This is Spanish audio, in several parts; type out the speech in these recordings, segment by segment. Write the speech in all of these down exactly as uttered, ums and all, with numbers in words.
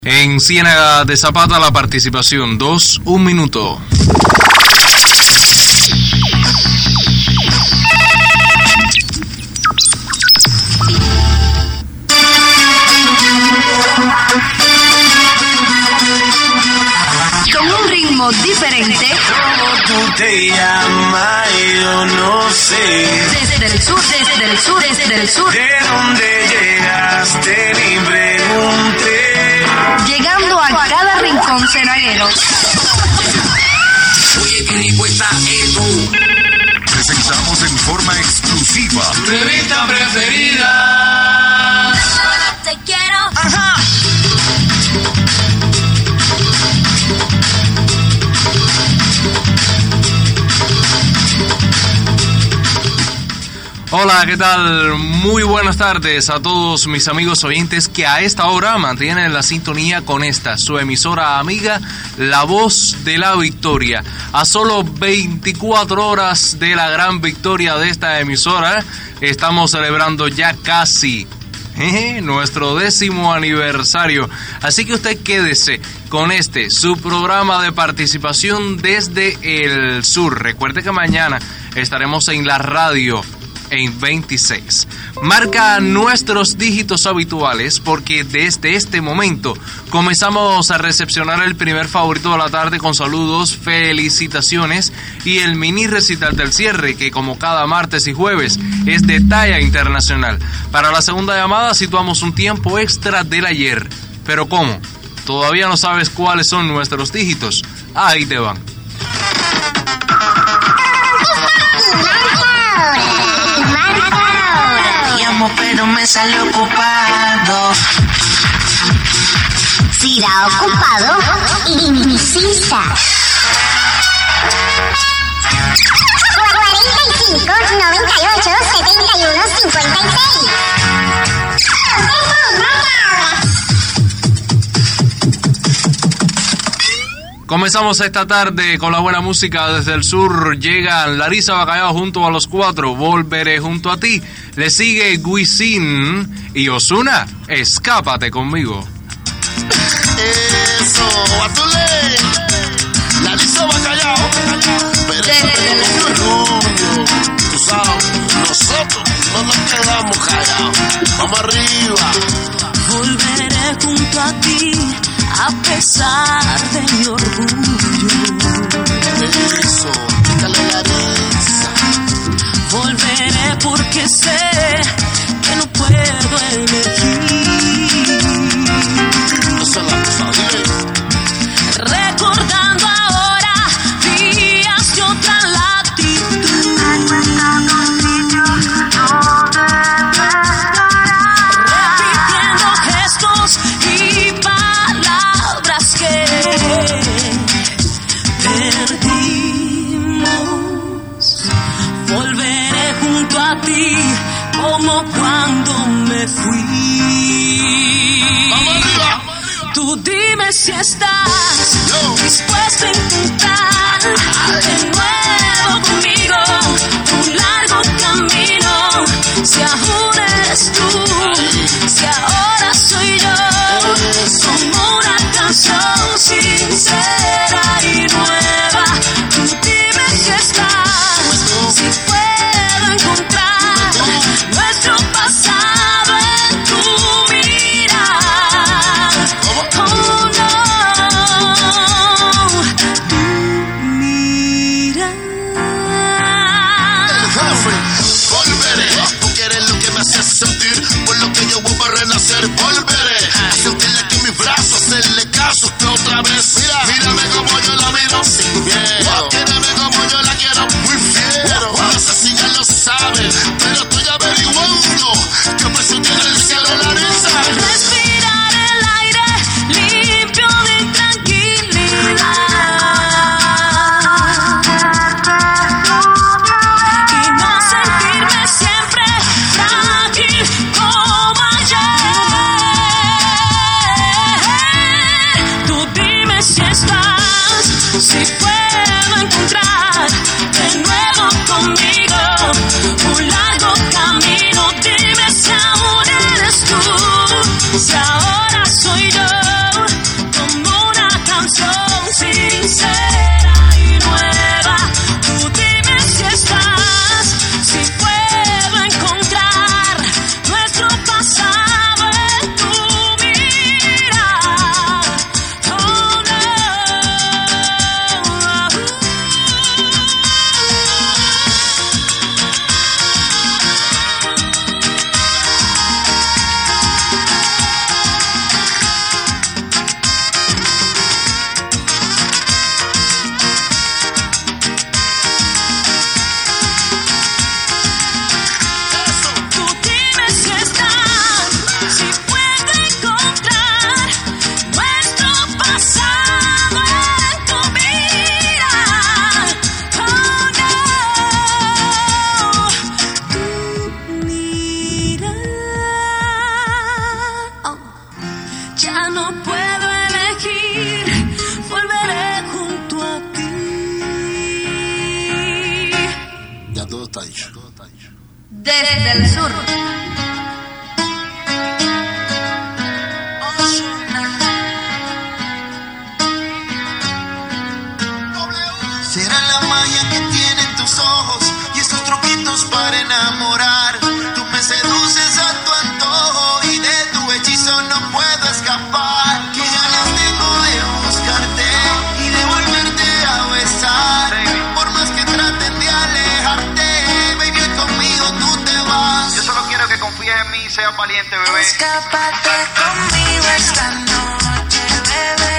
En Ciénaga de Zapata la participación dos, un minuto. Con un ritmo diferente. ¿Cómo tú te llamas? Yo no sé. Desde el sur, desde el sur, desde el sur. ¿De dónde llegaste? Ni pregunté. Llegando a cada rincón cenaguero. Oye, qué rico está esto. Presentamos en forma exclusiva Tu revista preferida. Te quiero. Ajá. Hola, ¿qué tal? Muy buenas tardes a todos mis amigos oyentes que a esta hora mantienen la sintonía con esta, su emisora amiga, La Voz de la Victoria. A solo veinticuatro horas de la gran victoria de esta emisora, estamos celebrando ya casi jeje, nuestro décimo aniversario. Así que usted quédese con este, su programa de participación desde el sur. Recuerde que mañana estaremos en la radio en veintiséis. Marca nuestros dígitos habituales porque desde este momento comenzamos a recepcionar el primer favorito de la tarde con saludos, felicitaciones y el mini recital del cierre que como cada martes y jueves es de talla internacional. Para la segunda llamada situamos un tiempo extra del ayer. ¿Pero cómo? ¿Todavía no sabes cuáles son nuestros dígitos? Ahí te van. Pero me sale ocupado. Si da ocupado, insista. cuarenta y cinco, noventa y ocho, setenta y uno, cincuenta y seis. Comenzamos esta tarde con la buena música desde el sur. Llegan Larissa Bacallao junto a los cuatro. Volveré junto a ti. Le sigue Wisin y Ozuna. Escápate conmigo. Eso, Atule. Larissa Bacallao. Pero eso es orgullo. Tú sabes, nosotros no nos quedamos callados. Vamos arriba. Volveré junto a ti. A pesar de mi orgullo. Eso, dale Larissa. Volveré porque sé que no puedo elegir. Esa es la cosa, dile. Recordando ahora días de otra latitud. Repitiendo gestos y palabras que perdimos. Volveré junto a ti como cuando me fui. Vamos arriba. Tú dime si estás Yo. dispuesto a intentar de nuevo conmigo un largo camino. Si aún eres tú, si ahora soy yo, como una canción sincera y nueva. Tú dime si estás, si puedo encontrar nuestro pasado en tu mirar. Oh no, mira. Volveré, tú quieres lo que me hace sentir, por lo que yo vuelvo a renacer. Volveré a sentirle que en mis brazos, hacerle caso que otra vez. Mira, mírame como yo la miro, sin miedo. Quírame como yo la quiero, muy fiero. No sé si ya lo sabes, pero estoy averiguando qué precio tiene el cielo, Larissa. Respirar el aire limpio de tranquilidad y no sentirme siempre frágil como ayer. Tú dime si estás, si puedo encontrar de nuevo conmigo un largo camino. Dime si aún eres tú, si ahora soy yo. Desde el sur. Será la magia que tienen tus ojos y esos truquitos para enamorar. Tú me seduces a tu antojo y de tu hechizo no puedo escapar. Qué ganas tengo de buscarte y de volverte a besar. Por más que traten de alejarte, baby, conmigo tú te vas. Yo solo quiero que confíes en mí y seas valiente, bebé. Escápate conmigo esta noche, bebé.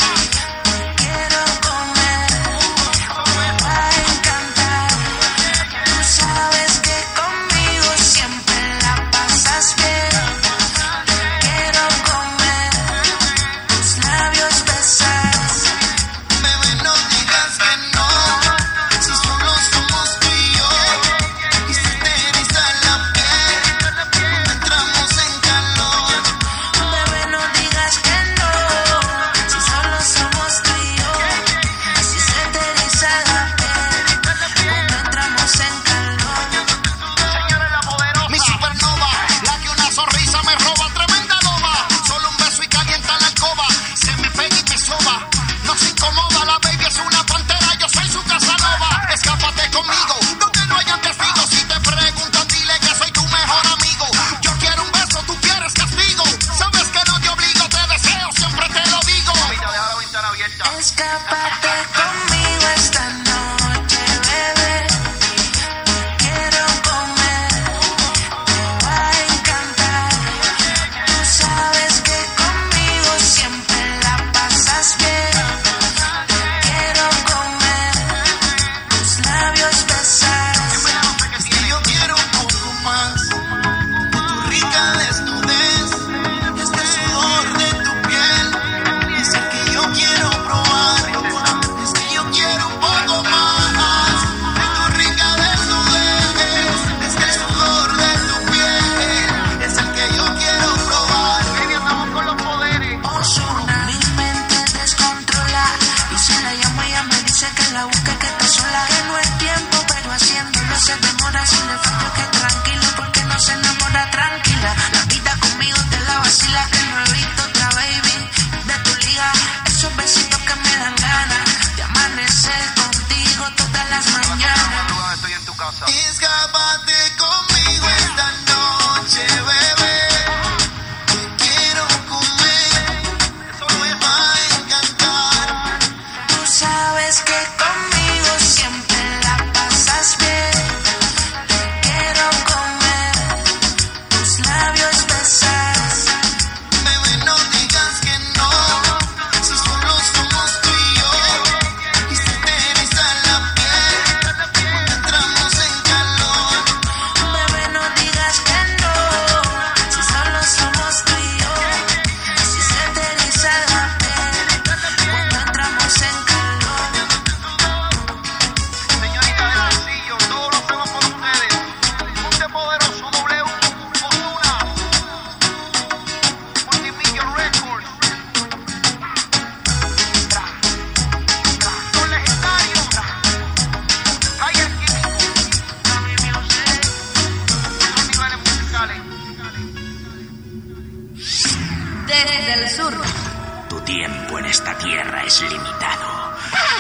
Desde el sur. Tu tiempo en esta tierra es limitado.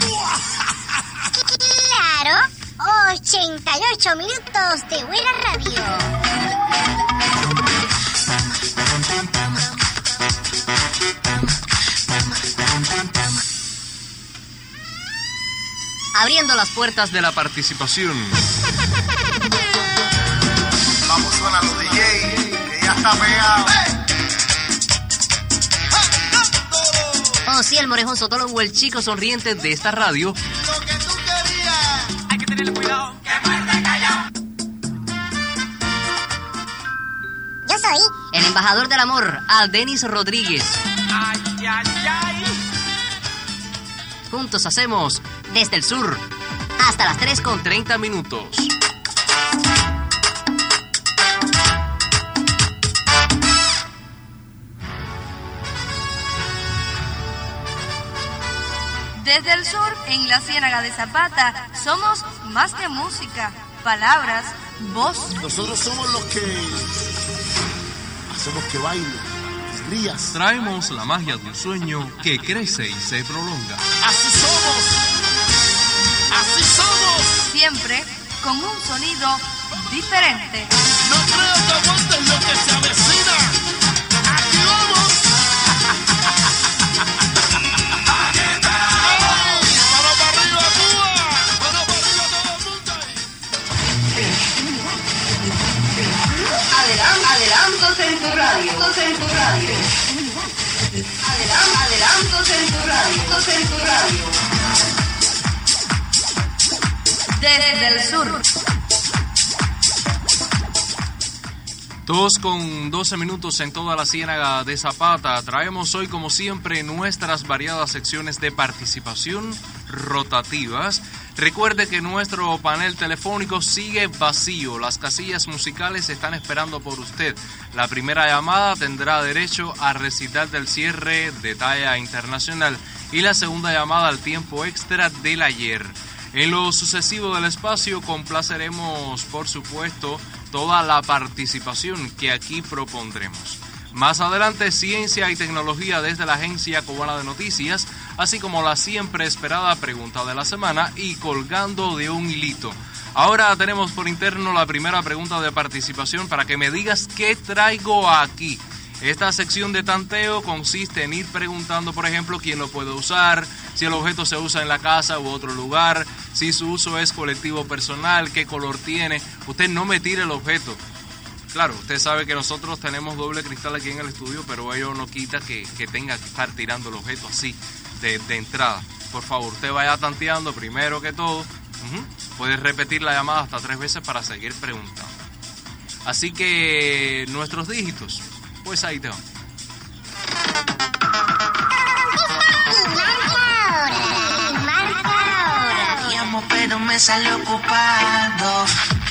Claro, ochenta y ocho minutos de buena radio. Abriendo las puertas de la participación. Vamos con la D J, que ya está pegado. Oh, sí, el morejón Sotólogo, el chico sonriente de esta radio. Lo que tú querías. Hay que tenerle cuidado. ¡Que muerde callao! Yo soy El embajador del amor, Aldenis Rodríguez. ¡Ay, ay, ay! Juntos hacemos Desde el sur. hasta las tres con treinta minutos. Desde el sur, en la Ciénaga de Zapata, somos más que música. palabras, voz. Nosotros somos los que hacemos que baile, que rías. Traemos la magia del sueño que crece y se prolonga. Así somos, así somos. Siempre con un sonido diferente. No creo que aguantes lo que se avecina. Aquí vamos. Adelantos en tu radio, en tu radio. Adelantos, adelantos en tu radio, en tu radio. Desde el sur. Dos con doce minutos en toda la Ciénaga de Zapata. Traemos hoy, como siempre, nuestras variadas secciones de participación rotativas. Recuerde que nuestro panel telefónico sigue vacío. Las casillas musicales están esperando por usted. La primera llamada tendrá derecho a recital del cierre de talla internacional y la segunda llamada al tiempo extra del ayer. En lo sucesivo del espacio complaceremos, por supuesto, toda la participación que aquí propondremos. Más adelante, ciencia y tecnología desde la Agencia Cubana de Noticias, así como la siempre esperada pregunta de la semana y colgando de un hilito. Ahora tenemos por interno la primera pregunta de participación para que me digas qué traigo aquí. Esta sección de tanteo consiste en ir preguntando, por ejemplo, quién lo puede usar, si el objeto se usa en la casa u otro lugar, si su uso es colectivo o personal, qué color tiene. Usted no me tire el objeto. Claro, usted sabe que nosotros tenemos doble cristal aquí en el estudio, pero ello no quita que, que tenga que estar tirando el objeto así, de, de entrada. Por favor, usted vaya tanteando primero que todo. Uh-huh. Puede repetir la llamada hasta tres veces para seguir preguntando. Así que nuestros dígitos, pues ahí te van. Llamo pero me sale ocupado.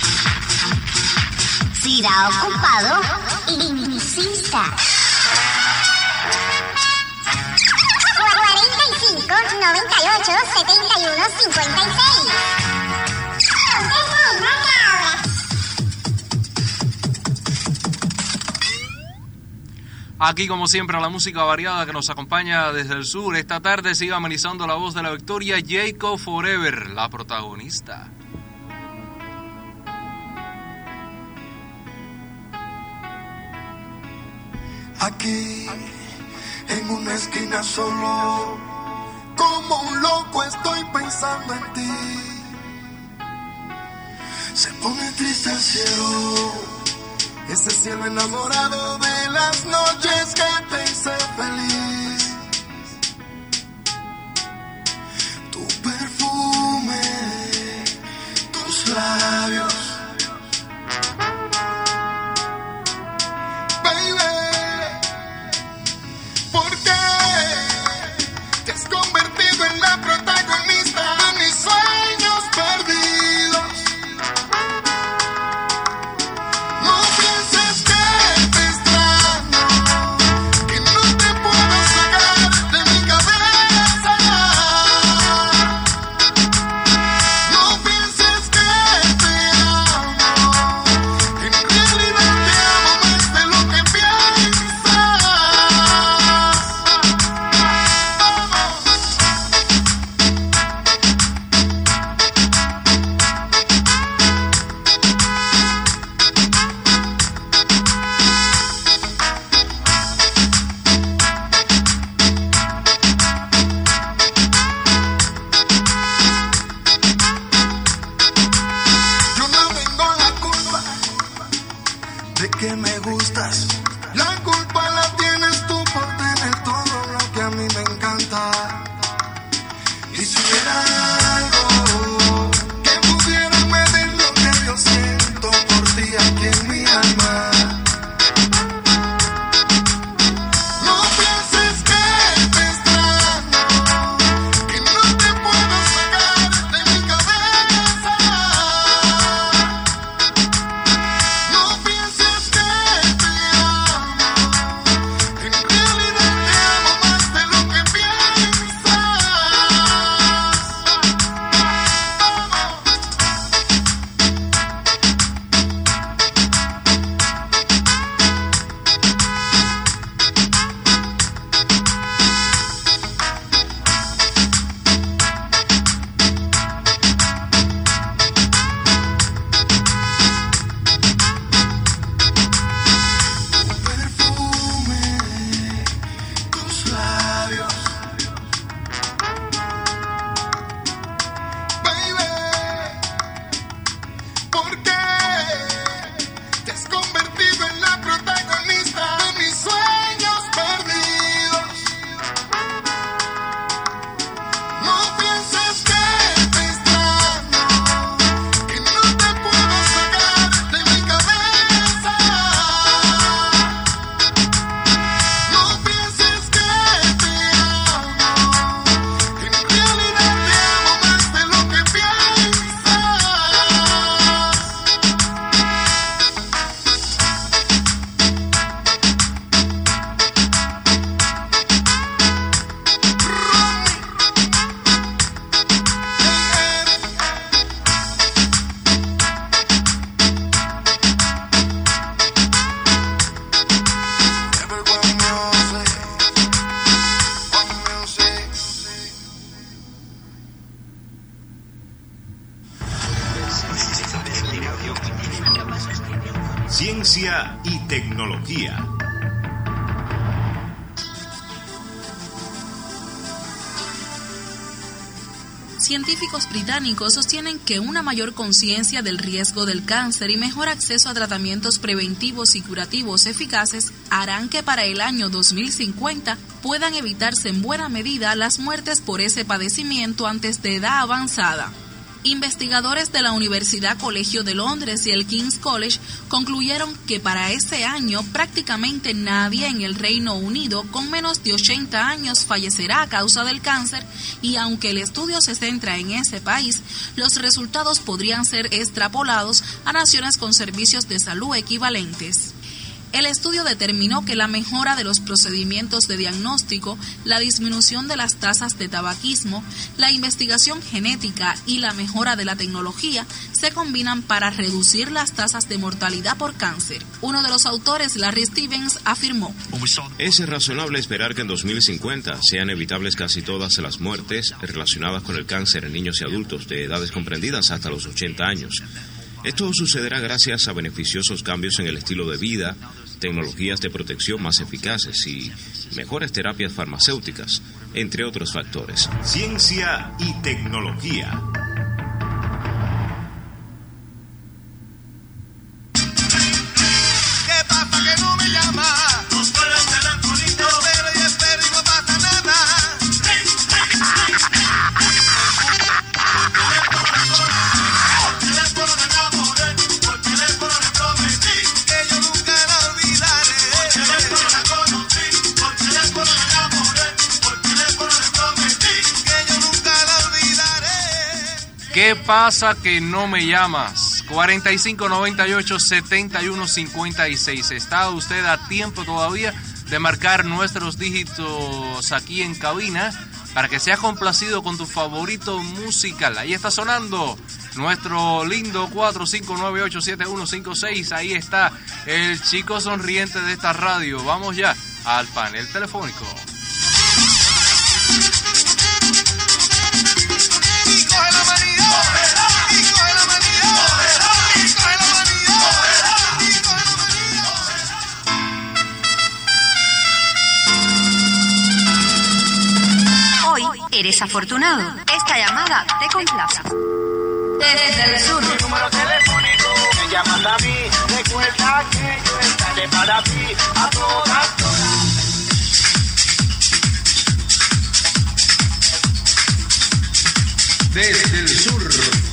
Si da ocupado, insista. cuarenta y cinco, noventa y ocho, setenta y uno, cincuenta y seis. Aquí, como siempre, la música variada que nos acompaña desde el sur. Esta tarde sigue amenizando la voz de la victoria, Jacob Forever, la protagonista. Aquí, en una esquina solo, como un loco estoy pensando en ti. Se pone triste el cielo, ese cielo enamorado de las noches que te hice feliz. Tu perfume, tus labios. Ciencia y tecnología. Científicos británicos sostienen que una mayor conciencia del riesgo del cáncer y mejor acceso a tratamientos preventivos y curativos eficaces harán que para el año dos mil cincuenta puedan evitarse en buena medida las muertes por ese padecimiento antes de edad avanzada. Investigadores de la Universidad Colegio de Londres y el King's College concluyeron que para ese año prácticamente nadie en el Reino Unido con menos de ochenta años fallecerá a causa del cáncer, y aunque el estudio se centra en ese país, los resultados podrían ser extrapolados a naciones con servicios de salud equivalentes. El estudio determinó que la mejora de los procedimientos de diagnóstico, la disminución de las tasas de tabaquismo, la investigación genética y la mejora de la tecnología se combinan para reducir las tasas de mortalidad por cáncer. Uno de los autores, Larry Stevens, afirmó: es razonable esperar que en dos mil cincuenta sean evitables casi todas las muertes relacionadas con el cáncer en niños y adultos de edades comprendidas hasta los ochenta años. Esto sucederá gracias a beneficiosos cambios en el estilo de vida, tecnologías de protección más eficaces y mejores terapias farmacéuticas, entre otros factores. Ciencia y tecnología. ¿Qué pasa que no me llama? Nos suena el telefonito, espero y espero y no pasa nada. ¿Qué pasa que no me llamas? cuarenta y cinco noventa y ocho setenta y uno cincuenta y seis. Está usted a tiempo todavía de marcar nuestros dígitos aquí en cabina para que seas complacido con tu favorito musical. Ahí está sonando nuestro lindo cuatro cinco nueve ocho siete uno cinco seis. Ahí está el chico sonriente de esta radio. Vamos ya al panel telefónico. Eres afortunado. Esta llamada te complace. Desde el sur. Mi número telefónico, me llamas a mí. Recuerda que yo estaré para ti a todas horas. Desde el sur.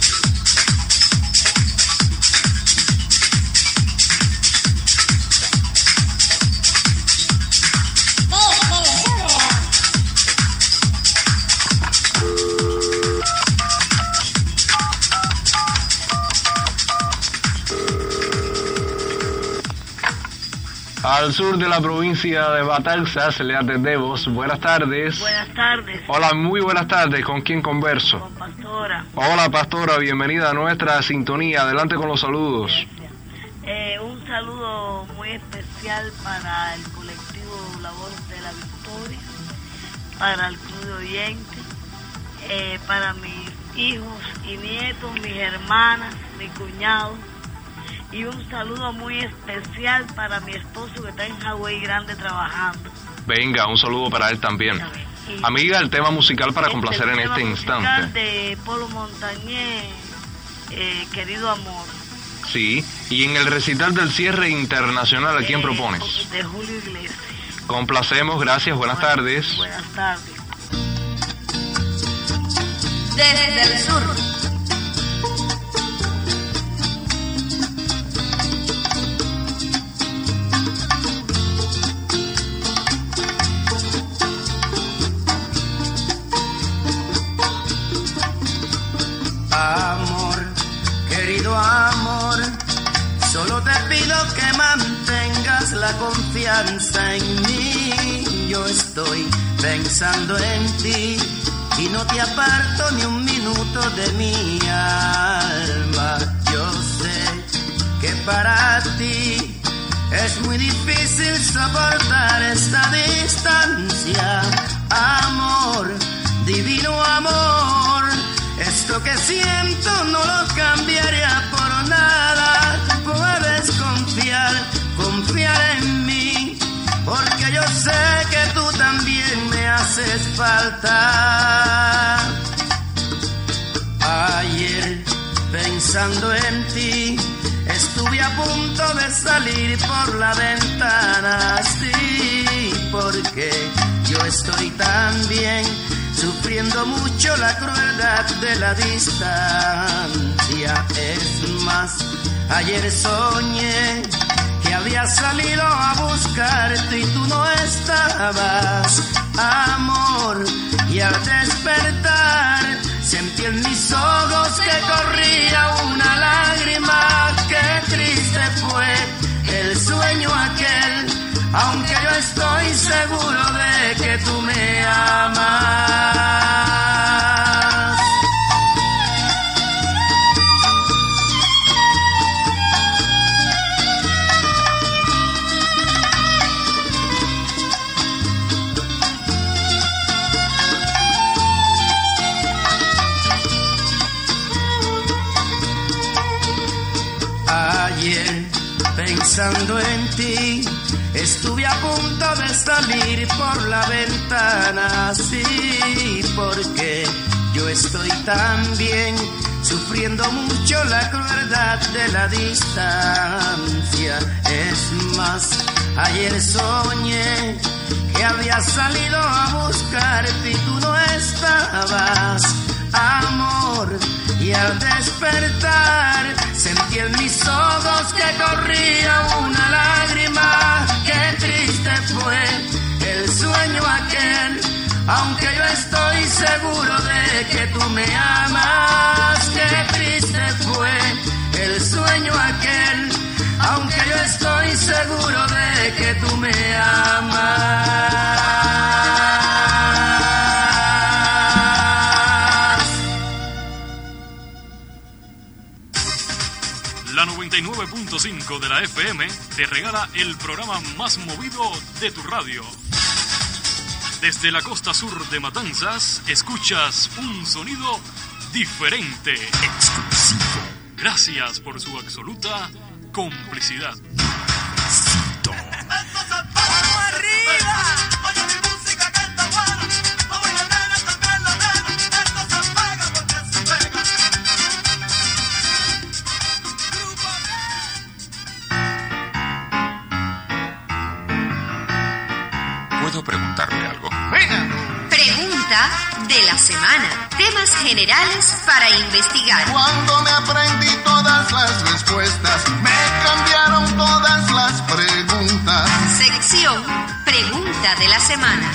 Al sur de la provincia de Batalzas le atendemos. Buenas tardes. Buenas tardes. Hola, muy buenas tardes. ¿Con quién converso? Con Pastora. Hola, Pastora. Bienvenida a nuestra sintonía. Adelante con los saludos. Eh, un saludo muy especial para el colectivo La Voz de la Victoria, para el club de oyentes, eh, para mis hijos y nietos, mis hermanas, mi cuñado. Y un saludo muy especial para mi esposo que está en Hawái Grande trabajando. Venga, un saludo para él también. Y amiga, el tema musical para este complacer en este instante. El de Polo Montañé, eh, Querido Amor. Sí, y en el recital del cierre internacional, ¿a quién eh, propones? De Julio Iglesias. Complacemos, gracias, buenas, buenas tardes. Buenas tardes. Desde el sur. Amor, querido amor, solo te pido que mantengas la confianza en mí. Yo estoy pensando en ti y no te aparto ni un minuto de mi alma. Yo sé que para ti es muy difícil soportar esta distancia. Amor, divino amor, esto que siento no lo cambiaría por nada. Puedes confiar haces falta. Ayer, pensando en ti, estuve a punto de salir por la ventana, sí, porque yo estoy tan bien, sufriendo mucho la crueldad de la distancia. Es más, ayer soñé que había salido a buscarte y tú no estabas, amor, y al despertar sentí en mis ojos que corría una lágrima. Qué triste fue el sueño aquel, aunque yo estoy seguro de que tú me amas. Ayer, pensando en ti, estuve a punto de salir por la ventana, sí, porque yo estoy tan bien, sufriendo mucho la crueldad de la distancia. Es más, ayer soñé que había salido a buscarte y tú no estabas, amor, y al despertar sentí en mis ojos que corría una lágrima. Qué triste fue el sueño aquel, aunque yo estoy seguro de que tú me amas. Qué triste fue el sueño aquel, aunque yo estoy seguro de que tú me amas. La noventa y nueve punto cinco de la F M te regala el programa más movido de tu radio. Desde la costa sur de Matanzas, escuchas un sonido diferente. Exclusivo. Gracias por su absoluta complicidad. ¿Puedo preguntarle algo? Pregunta de la semana. Temas generales para investigar. Cuando me aprendí todas las respuestas, me cambiaron todas las preguntas. Sección Pregunta de la semana.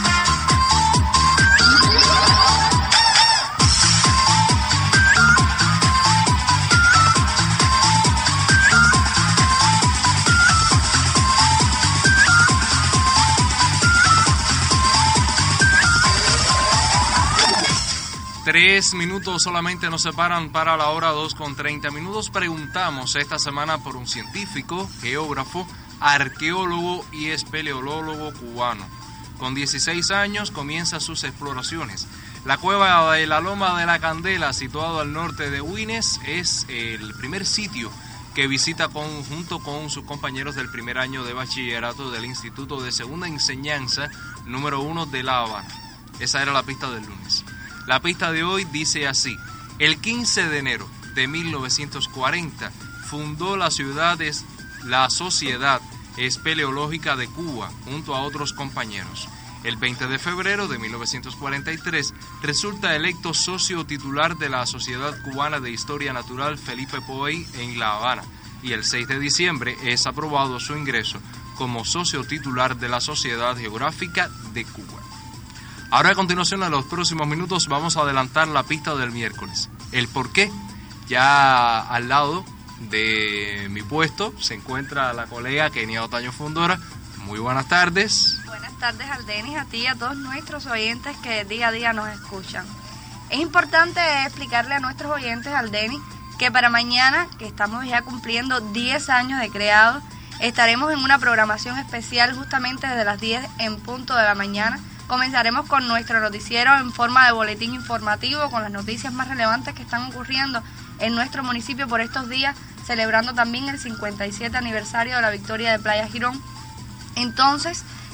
Tres minutos solamente nos separan para la hora dos con treinta minutos. Preguntamos esta semana por un científico, geógrafo, arqueólogo y espeleólogo cubano. Con dieciséis años comienza sus exploraciones. La cueva de la Loma de la Candela, situado al norte de Huines, es el primer sitio que visita con, junto con sus compañeros del primer año de bachillerato del Instituto de Segunda Enseñanza número uno de La Habana. Esa era la pista del lunes. La pista de hoy dice así: el quince de enero de mil novecientos cuarenta fundó la ciudad es la Sociedad Espeleológica de Cuba junto a otros compañeros. El veinte de febrero de mil novecientos cuarenta y tres resulta electo socio titular de la Sociedad Cubana de Historia Natural Felipe Poey en La Habana, y el seis de diciembre es aprobado su ingreso como socio titular de la Sociedad Geográfica de Cuba. Ahora, a continuación, en los próximos minutos, vamos a adelantar la pista del miércoles. El por qué, ya al lado de mi puesto, se encuentra la colega Kenia Otaño Fundora. Muy buenas tardes. Buenas tardes, Aldenis, a ti y a todos nuestros oyentes que día a día nos escuchan. Es importante explicarle a nuestros oyentes, Aldenis, que para mañana, que estamos ya cumpliendo diez años de creado, estaremos en una programación especial justamente desde las diez en punto de la mañana. Comenzaremos con nuestro noticiero en forma de boletín informativo con las noticias más relevantes que están ocurriendo en nuestro municipio por estos días, celebrando también el cincuenta y siete aniversario de la victoria de Playa Girón. Entonces,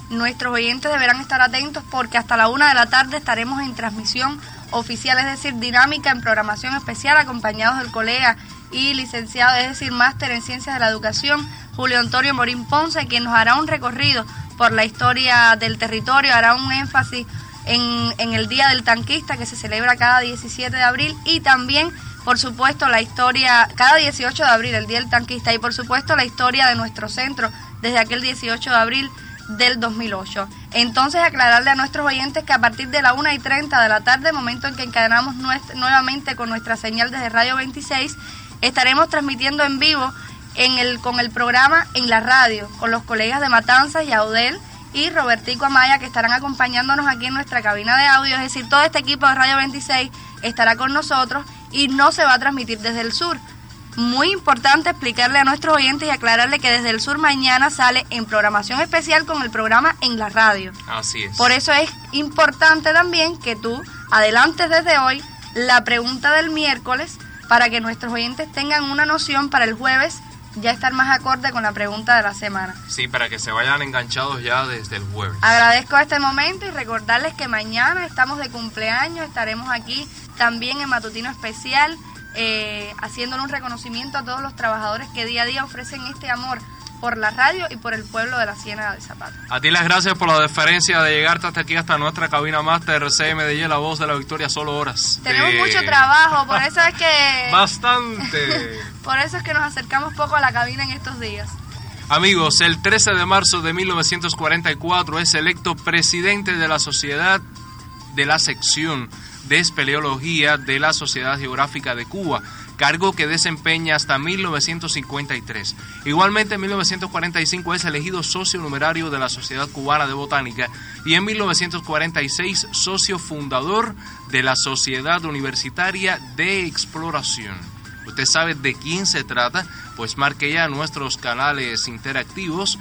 nuestros oyentes deberán estar atentos porque hasta la una de la tarde estaremos en transmisión oficial, es decir, dinámica en programación especial, acompañados del colega y licenciado, es decir, máster en Ciencias de la Educación, Julio Antonio Morín Ponce, quien nos hará un recorrido por la historia del territorio, hará un énfasis en, en el Día del Tanquista que se celebra cada diecisiete de abril y también, por supuesto, la historia, cada dieciocho de abril, el Día del Tanquista, y por supuesto la historia de nuestro centro desde aquel dieciocho de abril del dos mil ocho. Entonces, aclararle a nuestros oyentes que a partir de la una y treinta de la tarde, momento en que encadenamos nuestra, nuevamente con nuestra señal desde Radio veintiséis, estaremos transmitiendo en vivo en el, con el programa En la Radio, con los colegas de Matanzas, Yaudel y Robertico Amaya, que estarán acompañándonos aquí en nuestra cabina de audio, es decir, todo este equipo de Radio veintiséis estará con nosotros y no se va a transmitir desde el sur. Muy importante explicarle a nuestros oyentes y aclararle que desde el sur mañana sale en programación especial con el programa En la Radio. Así es. Por eso es importante también que tú adelantes desde hoy la pregunta del miércoles para que nuestros oyentes tengan una noción para el jueves ya estar más acorde con la pregunta de la semana. Sí, para que se vayan enganchados ya desde el jueves. Agradezco este momento y recordarles que mañana estamos de cumpleaños, estaremos aquí también en Matutino Especial, eh, haciéndole un reconocimiento a todos los trabajadores que día a día ofrecen este amor por la radio y por el pueblo de la Ciénaga de Zapata. A ti las gracias por la deferencia de llegarte hasta aquí, hasta nuestra cabina máster C M D Y, la voz de la victoria, solo horas. Tenemos de... mucho trabajo, por eso es que... Bastante. Por eso es que nos acercamos poco a la cabina en estos días. Amigos, el trece de marzo de mil novecientos cuarenta y cuatro es electo presidente de la Sociedad de la Sección de Espeleología de la Sociedad Geográfica de Cuba, cargo que desempeña hasta mil novecientos cincuenta y tres. Igualmente en mil novecientos cuarenta y cinco es elegido socio numerario de la Sociedad Cubana de Botánica y en mil novecientos cuarenta y seis socio fundador de la Sociedad Universitaria de Exploración. ¿Usted sabe de quién se trata? Pues marque ya nuestros canales interactivos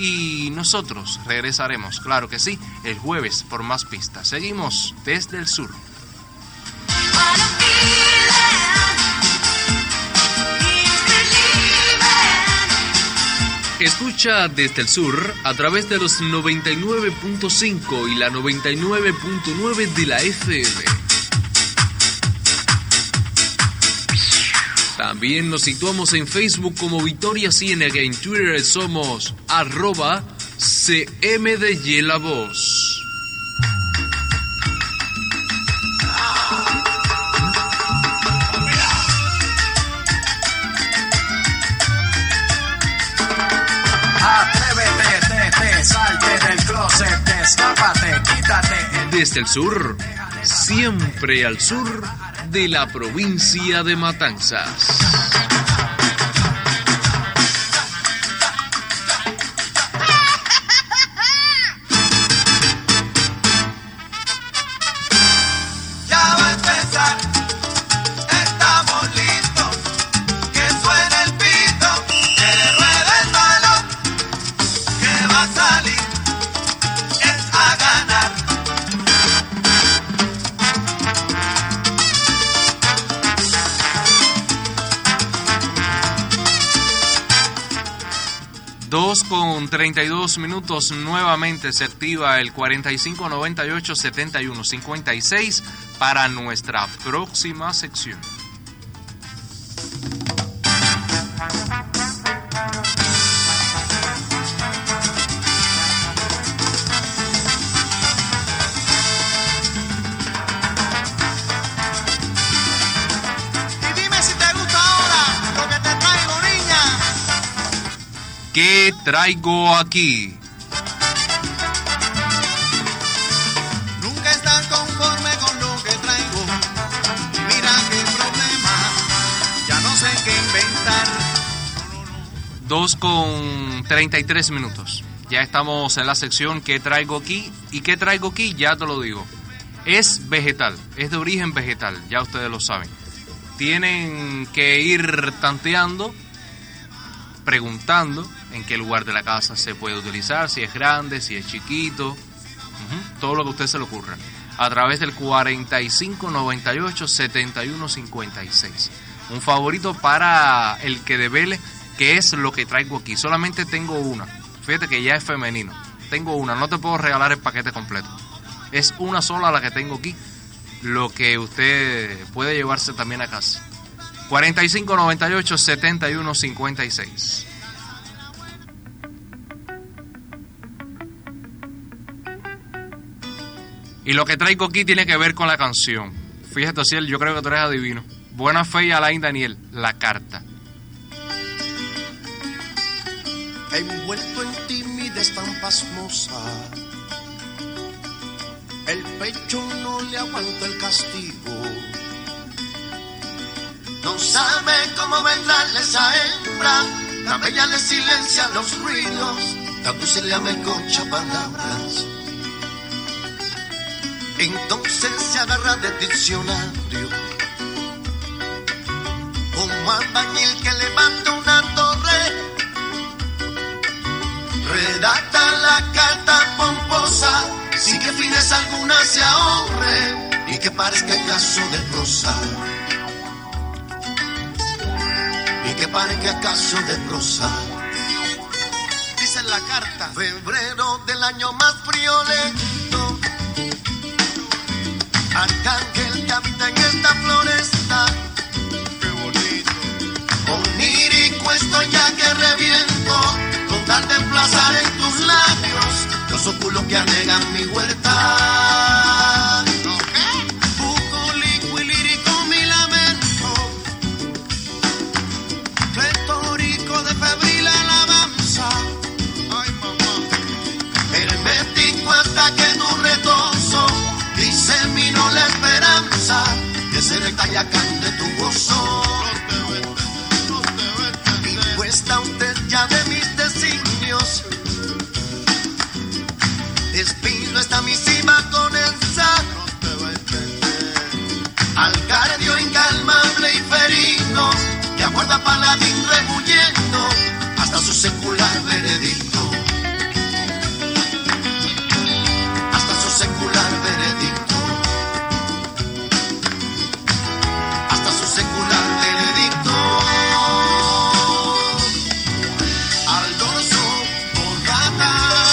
y nosotros regresaremos, claro que sí, el jueves por más pistas. Seguimos desde el sur. Escucha desde el sur a través de los noventa y nueve punto cinco y la noventa y nueve punto nueve de la F M. También nos situamos en Facebook como Victoria Ciénaga, en Twitter somos arroba C M D Y La Voz. Salte del closet, escápate, quítate. Desde el sur, siempre al sur de la provincia de Matanzas. Ya va a empezar, estamos listos, que suene el pito, que ruede el balón, que va a salir, es a ganar. dos con treinta y dos minutos, nuevamente se activa el cuarenta y cinco noventa y ocho setenta y uno cincuenta y seis para nuestra próxima sección. Y dime si te gusta ahora lo que te traigo, niña. ¿Qué traigo aquí? Nunca están conforme con lo que traigo. Y mira qué problema, ya no sé qué inventar. dos con treinta y tres minutos. Ya estamos en la sección ¿Qué traigo aquí? ¿Y qué traigo aquí? Ya te lo digo. Es vegetal, es de origen vegetal, ya ustedes lo saben. Tienen que ir tanteando, preguntando en qué lugar de la casa se puede utilizar, si es grande, si es chiquito, uh-huh, todo lo que a usted se le ocurra, a través del cuarenta y cinco noventa y ocho setenta y uno cincuenta y seis. Un favorito para el que devele qué es lo que traigo aquí. Solamente tengo una, fíjate que ya es femenino, tengo una, no te puedo regalar el paquete completo. Es una sola la que tengo aquí, lo que usted puede llevarse también a casa. cuarenta y cinco noventa y ocho setenta y uno cincuenta y seis. Y lo que traigo aquí tiene que ver con la canción. Fíjate, Ociel, yo creo que tú eres adivino. Buena Fe y Alain Daniel, La Carta. Envuelto en timidez tan pasmosa, el pecho no le aguanta el castigo. No sabe cómo vendarle esa hembra, la bella le silencia los ruidos, traducirle a melcocha palabras. Entonces se agarra del diccionario, como albañil que levanta una torre, redacta la carta pomposa, sin que fines alguna se ahorre, ni que parezca caso de prosa, ni que parezca caso de prosa. Dice en la carta: febrero del año más friolento, arcángel que habita en esta floresta. Qué bonito. Onírico estoy ya que reviento, con tal de emplazar en tus labios los óculos que anegan mi huerta. Bucólico y lírico mi lamento, retórico de febril alabanza. Ay, mamá. Hermético hasta que tu retozo diseminó la esperanza de ser el Tayacán de tu gozo. Impuesta usted ya de mis designios, despido esta misiva con el sa al cardio incalmable y ferino que aguarda paladín rebuyendo hasta su secular veredicto, hasta su secular veredicto, hasta su secular veredicto. Al dorso borrata,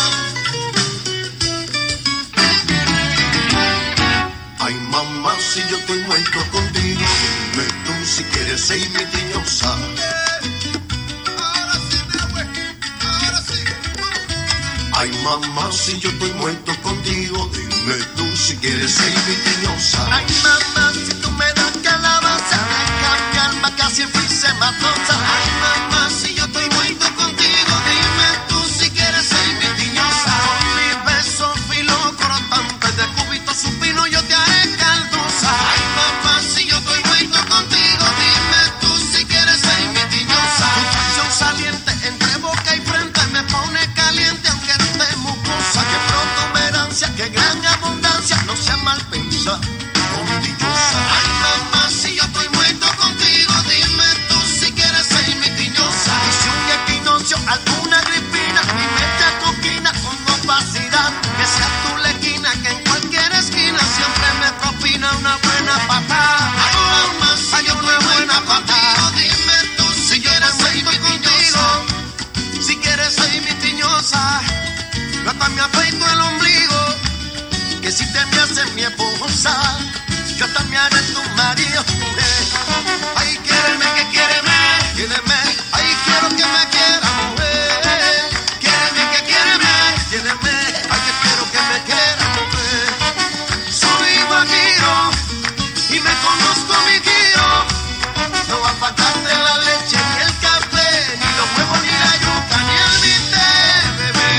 ay mamá, si yo estoy muerto contigo, dime tú si quieres ser mi tiñosa. Ahora sí, güey. Ahora sí. Ay mamá, si yo estoy muerto contigo, dime tú si quieres ser mi tiñosa. Ay mamá, si tú me das calabaza, deja mi alma casi en se matosa. Ay mamá, si yo estoy muerto contigo, dime tú si quieres ser mi tiñosa. Con mis besos filo cortantes de cúbito supino yo te haré caldosa. Ay mamá, si yo estoy muerto contigo, dime tú si quieres ser mi tiñosa. Tu facción saliente entre boca y frente me pone caliente aunque esté mucosa. Que protuberancia, que gran abundancia, no sea mal pensada, condillosa. Ay mamá, si yo estoy muerto contigo, dime tú si quieres ser mi tiñosa. Y si un equinoccio, alguna gripina, mi mente acoquina con opacidad, que sea tu lequina, que en cualquier esquina siempre me propina una buena patada. Ay mamá, si yo estoy buena patada, dime tú si quieres ser mi tiñosa. Si quieres ser mi tiñosa, yo hasta me afeito el ombligo, que si te me haces mi esposa, yo hasta me haré tu marido. Ay, quiéreme, que quiéreme, quiéreme, ay, quiero que me quiera, mujer. Quiéreme, que quiéreme, quiéreme, ay, que quiero que me quiera, mujer. Soy guajiro y me conozco mi giro, no va a faltarte la leche ni el café, ni los huevos, ni la yuca, ni el bistec, bebé.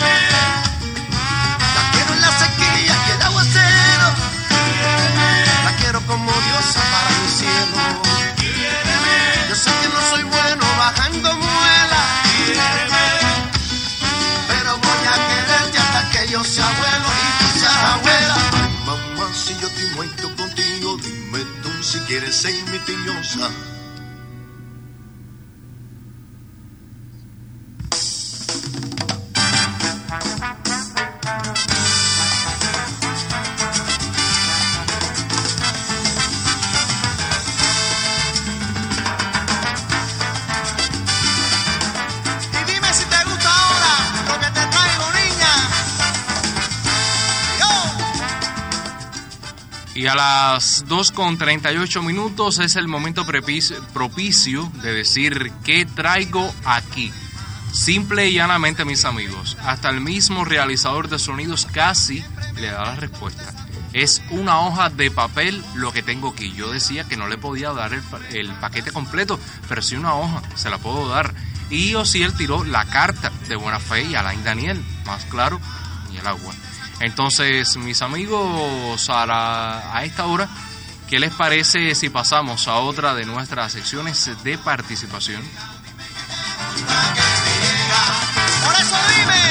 La quiero en la sequía y el aguacero, la quiero como diosa para mi cielo. Yo sé que no soy bueno bajando muela, pero voy a quererte hasta que yo sea abuelo y tú seas abuela. Ay, mamá, si yo estoy muerto contigo, dime tú si quieres ser mi tiñosa. Y dime si te gusta ahora lo que te traigo, niña. Y a las dos con treinta y ocho minutos es el momento propicio de decir qué traigo aquí. Simple y llanamente, mis amigos, hasta el mismo realizador de sonidos casi le da la respuesta. Es una hoja de papel lo que tengo aquí. Yo decía que no le podía dar el, el paquete completo, pero sí una hoja, se la puedo dar. Y Osiel tiró la carta de buena fe y Alain Daniel, más claro, y el agua. Entonces, mis amigos, a, la, a esta hora, ¿qué les parece si pasamos a otra de nuestras secciones de participación? Por eso dime.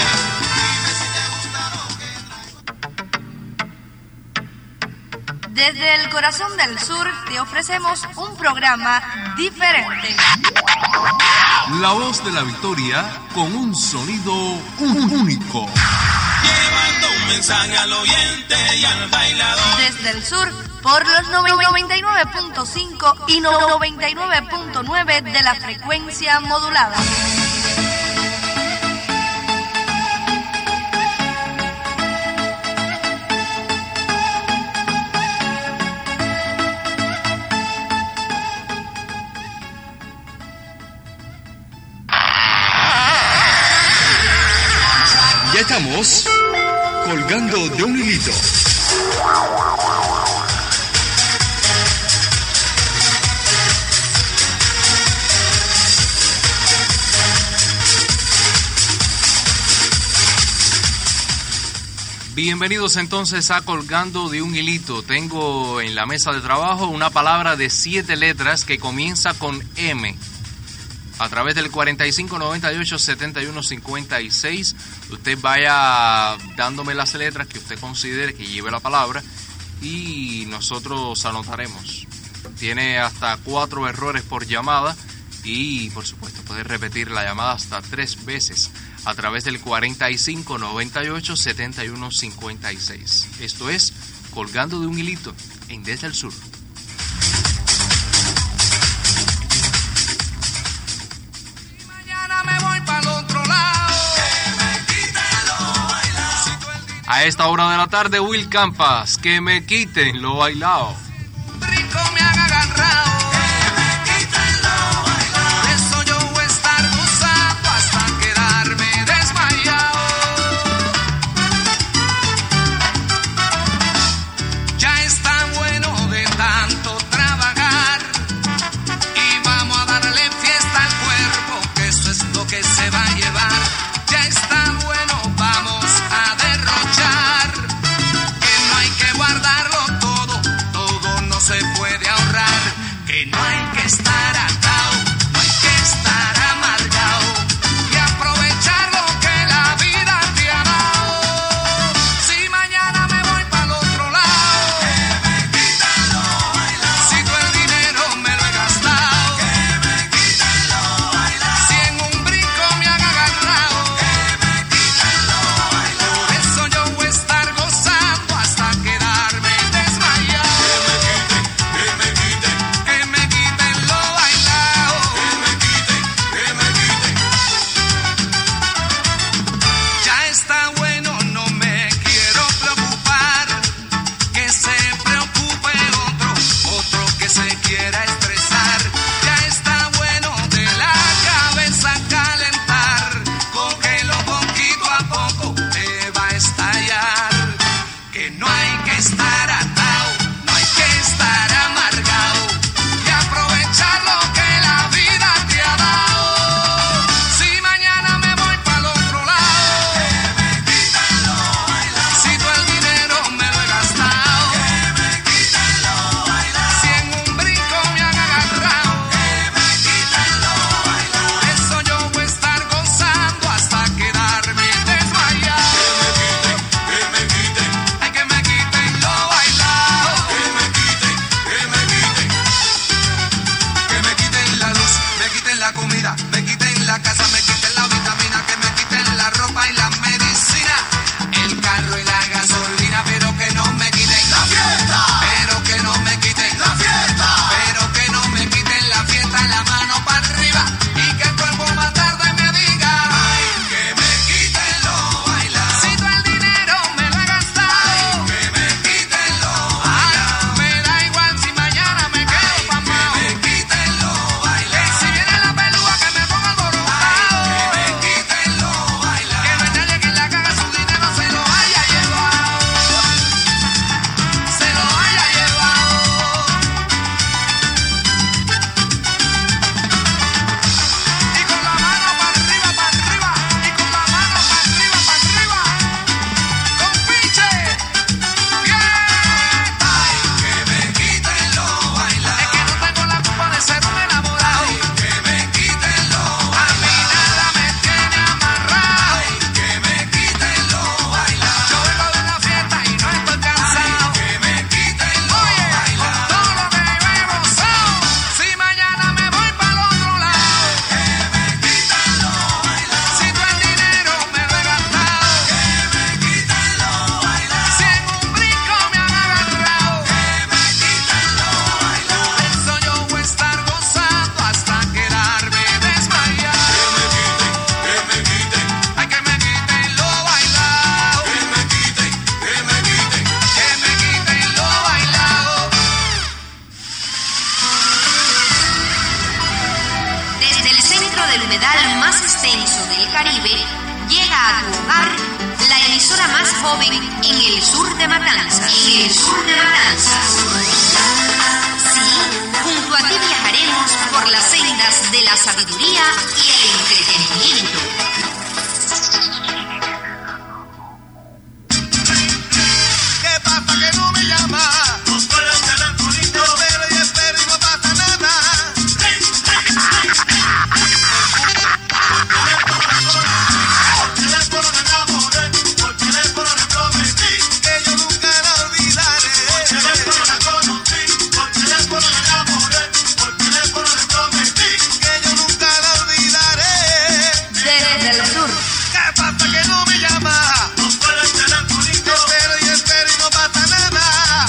Desde el corazón del sur te ofrecemos un programa diferente. La voz de la victoria con un sonido único. Llevando un mensaje al oyente y al bailador. Desde el sur, por los noventa y nueve punto cinco y noventa y nueve punto nueve de la frecuencia modulada. Ya estamos colgando de un hilito. Bienvenidos entonces a Colgando de un Hilito. Tengo en la mesa de trabajo una palabra de siete letras que comienza con M. A través del cuarenta y cinco noventa y ocho setenta y uno cincuenta y seis, usted vaya dándome las letras que usted considere que lleve la palabra y nosotros anotaremos. Tiene hasta cuatro errores por llamada y, por supuesto, puede repetir la llamada hasta tres veces a través del cuarenta y cinco noventa y ocho setenta y uno cincuenta y seis. Esto es Colgando de un Hilito en Desde el Sur. A esta hora de la tarde, Will Campas, que me quiten lo bailado. Rico me haga agarrado. Que me quiten lo bailado. De eso yo voy a estar gozando hasta quedarme desmayado. Ya está bueno de tanto trabajar y vamos a darle fiesta al cuerpo, que eso es lo que se va a llevar. Ya está bueno, vamos a derrochar, que no hay que guardarlo todo, todo no se puede ahorrar, Ascenso del Caribe, llega a tu hogar la emisora más joven en el sur de Matanzas. En el sur de Matanzas. Sí, junto a ti viajaremos por las sendas de la sabiduría y el entretenimiento. ¿Qué pasa que no me llamas? No estoy al telefonito. Espero y espero y no pasa nada. Por teléfono me enamoré, por teléfono le prometí que yo nunca la olvidaré. Por teléfono la conocí, por teléfono me enamoré, por teléfono le prometí que yo nunca la olvidaré. Desde el sur. ¿Qué pasa que no me llamas? No estoy al telefonito. Espero y espero y no pasa nada.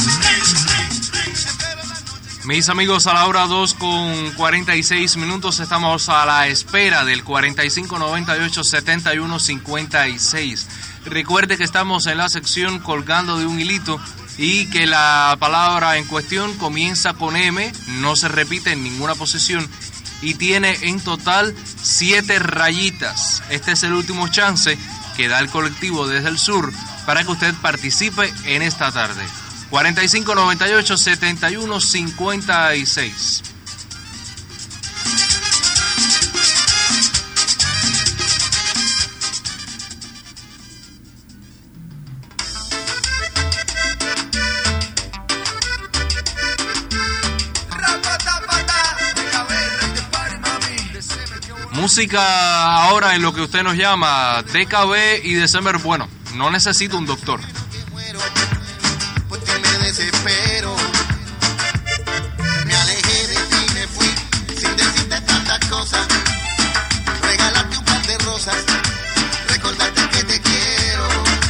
Mis amigos, a la hora dos con cuarenta y seis minutos estamos a la espera del cuarenta y cinco noventa y ocho setenta y uno cincuenta y seis. Recuerde que estamos en la sección colgando de un hilito y que la palabra en cuestión comienza con M, no se repite en ninguna posición y tiene en total siete rayitas. Este es el último chance que da el colectivo desde el sur para que usted participe en esta tarde. cuarenta y cinco noventa y ocho setenta y uno cincuenta y seis. Música ahora en lo que usted nos llama D K B y December. Bueno, no necesito un doctor. Porque me desespero. Me alejé de ti, me fui sin decirte tantas cosas. Regalarte un par de rosas, recordarte que te quiero.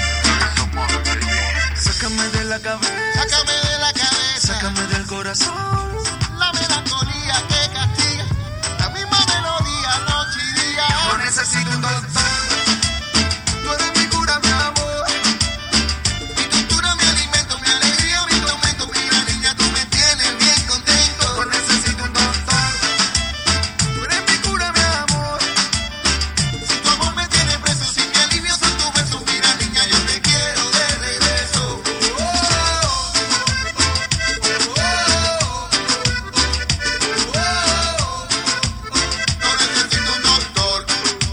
Sácame de la cabeza, sácame de la cabeza, sácame del corazón. La melancolía que castiga, la misma melodía noche y día. No necesito un doctor. Tú eres mi cura, mi amor. Mi cultura, mi alimento, mi alegría, mi tormento. Mira, niña, tú me tienes bien contento. No necesito un doctor. Tú eres mi cura, mi amor. Si tu amor me tiene preso, si mi alivio son tus besos. Mira, niña, yo te quiero de regreso. Oh, oh, oh, oh, oh. No necesito un doctor.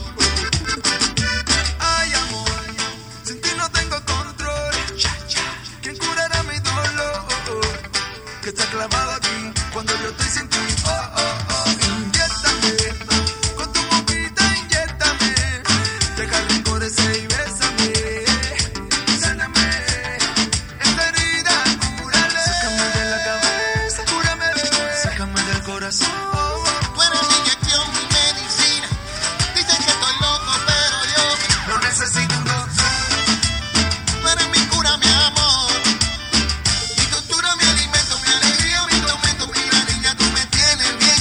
Ay, amor, sin ti no tengo control. ¿Quién curará mi dolor? Que está clavado aquí cuando yo estoy sin ti. Oh, oh, oh, inyéctame con tu boquita, inyéctame. Deja el rencor ese y bésame. Sáname esta herida, cúrale. Sácame de la cabeza, cúrame, bebé. Sácame del corazón. Tú eres mi inyección, mi medicina. Dicen que estoy loco, pero yo No necesito un doctor. tú eres mi cura, mi amor. Mi cultura, mi alimento, mi alegría, mi tormento. Mira, niña, tú me tienes bien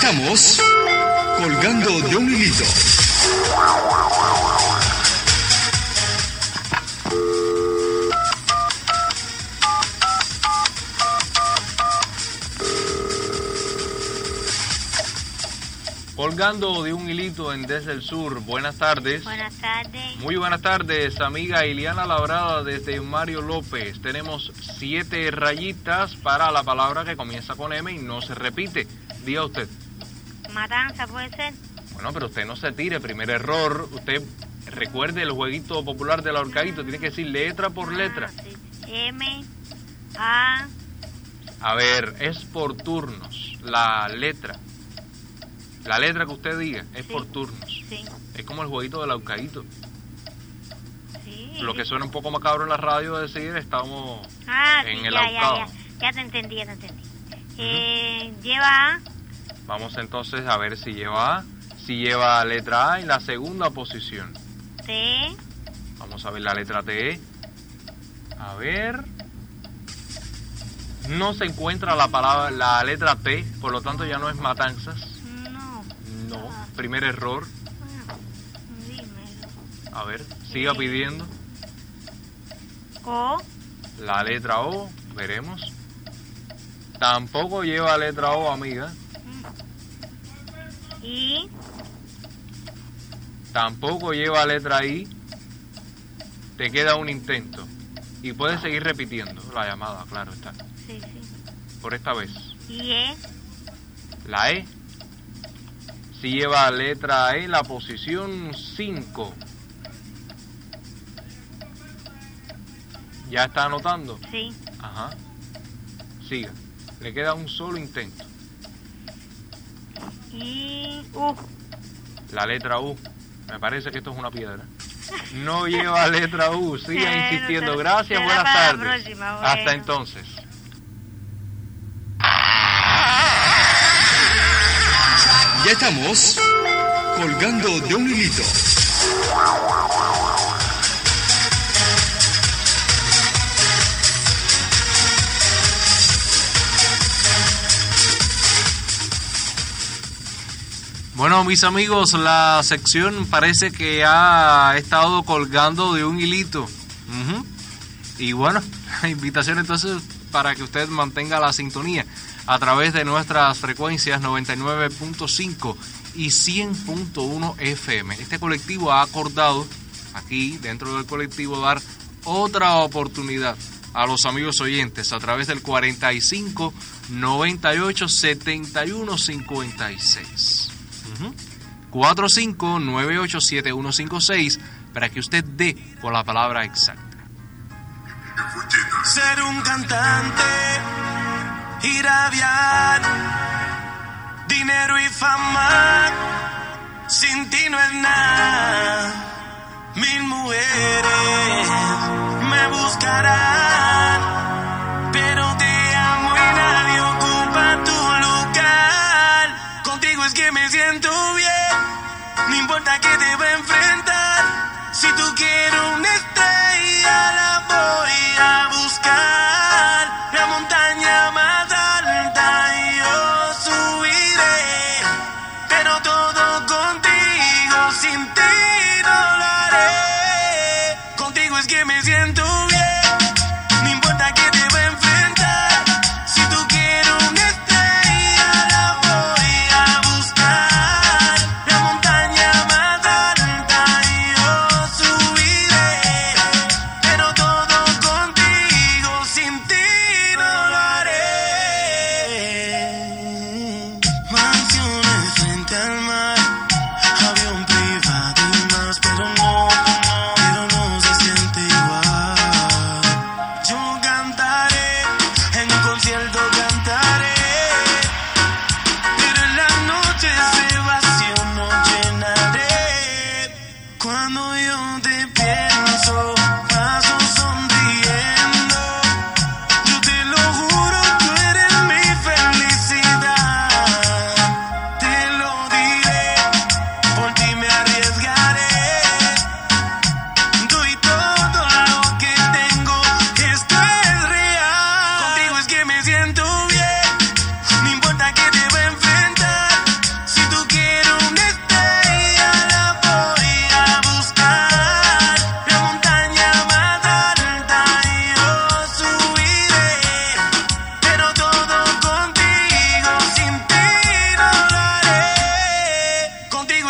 estamos colgando de un hilito. Colgando de un hilito en Desde el Sur. Buenas tardes. Buenas tardes. Muy buenas tardes, amiga Iliana Labrada desde Mario López. Tenemos siete rayitas para la palabra que comienza con M y no se repite. Diga usted. Matanza, ¿puede ser? Bueno, pero usted no se tire. Primer error. Usted recuerde el jueguito popular del ahorcadito. Tiene que decir letra por letra. Ah, sí. M, A. A ver, es por turnos. La letra. La letra que usted diga es sí. por turnos. Sí. Es como el jueguito del ahorcadito. Sí. Lo que suena un poco macabro en la radio es decir, estamos ah, en sí, el ya, ahorcado. Ya, ya, ya te entendí, ya te entendí. Uh-huh. eh, lleva A. Vamos entonces a ver si lleva A. Si lleva letra A en la segunda posición. T. Vamos a ver la letra T. A ver. No se encuentra la palabra, la letra T, por lo tanto ya no es Matanzas. No, primer error. A ver, siga pidiendo. O. La letra O, veremos. Tampoco lleva letra O, amiga. I. Tampoco lleva letra I. Te queda un intento. Y puedes seguir repitiendo la llamada, claro está. Sí, sí. Por esta vez. Y E. La E. Si lleva letra E en la posición cinco. ¿Ya está anotando? Sí. Ajá. Siga. Le queda un solo intento. Y U. La letra U. Me parece que esto es una piedra. No lleva letra U. Siga insistiendo. Gracias, buenas tardes. Próxima, bueno. Hasta entonces. Ya estamos colgando de un hilito. Bueno, mis amigos, la sección parece que ha estado colgando de un hilito. Uh-huh. Y bueno, invitación entonces para que usted mantenga la sintonía a través de nuestras frecuencias noventa y nueve punto cinco y cien punto uno F M. Este colectivo ha acordado, aquí dentro del colectivo, dar otra oportunidad a los amigos oyentes a través del cuarenta y cinco, noventa y ocho, setenta y uno, cincuenta y seis. Uh-huh. cuatro cinco nueve ocho siete uno cinco seis para que usted dé con la palabra exacta. Ser un cantante, irradiar dinero y fama, sin ti no es nada. Mil mujeres me buscarán, pero te amo y nadie ocupa tu lugar. Contigo es que me siento bien, no importa que te va a enfrentar. Si tú quieres una estrella, la voy a buscar. La montaña más alta y yo subiré, pero todo contigo, sin ti no lo haré. Contigo es que me siento bien, no importa que te va a enfrentar. Si tú quieres una estrella, la voy a buscar. La montaña más alta y yo subiré, pero todo contigo,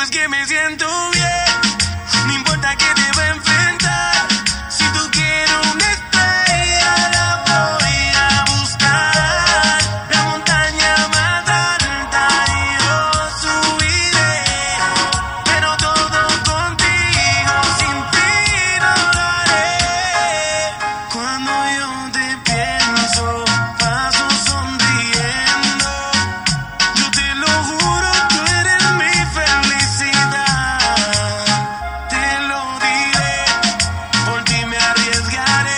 es que me siento bien. No importa que te va a enfrentar. Si tú quieres una estrella, la voy a buscar. La montaña más alta y yo subiré. Pero todo contigo, sin ti no lo haré. Cuando yo te pienso, paso sonriendo. Yo te lo juro, tú eres mi felicidad. Te lo diré, por ti me arriesgaré.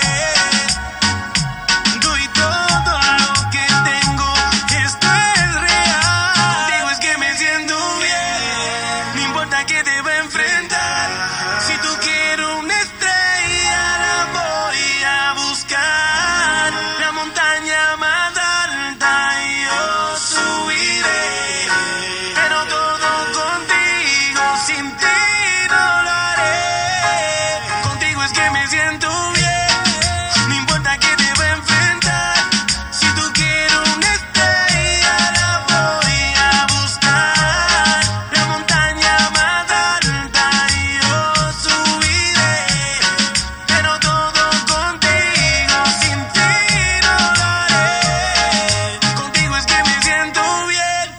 Doy todo lo que tengo, esto es real. Contigo es que me siento bien. No importa que te va a enfrentar. Si tú quieres una estrella, la voy a buscar. La montaña más alta y yo subiré. Pero todo contigo, sin ti no lo haré. Contigo es que me siento bien. No importa que te va a enfrentar. Si tú quieres una estrella, la voy a buscar. La montaña más alta y yo subiré. Pero todo contigo, sin ti no lo haré. Contigo es que me siento bien.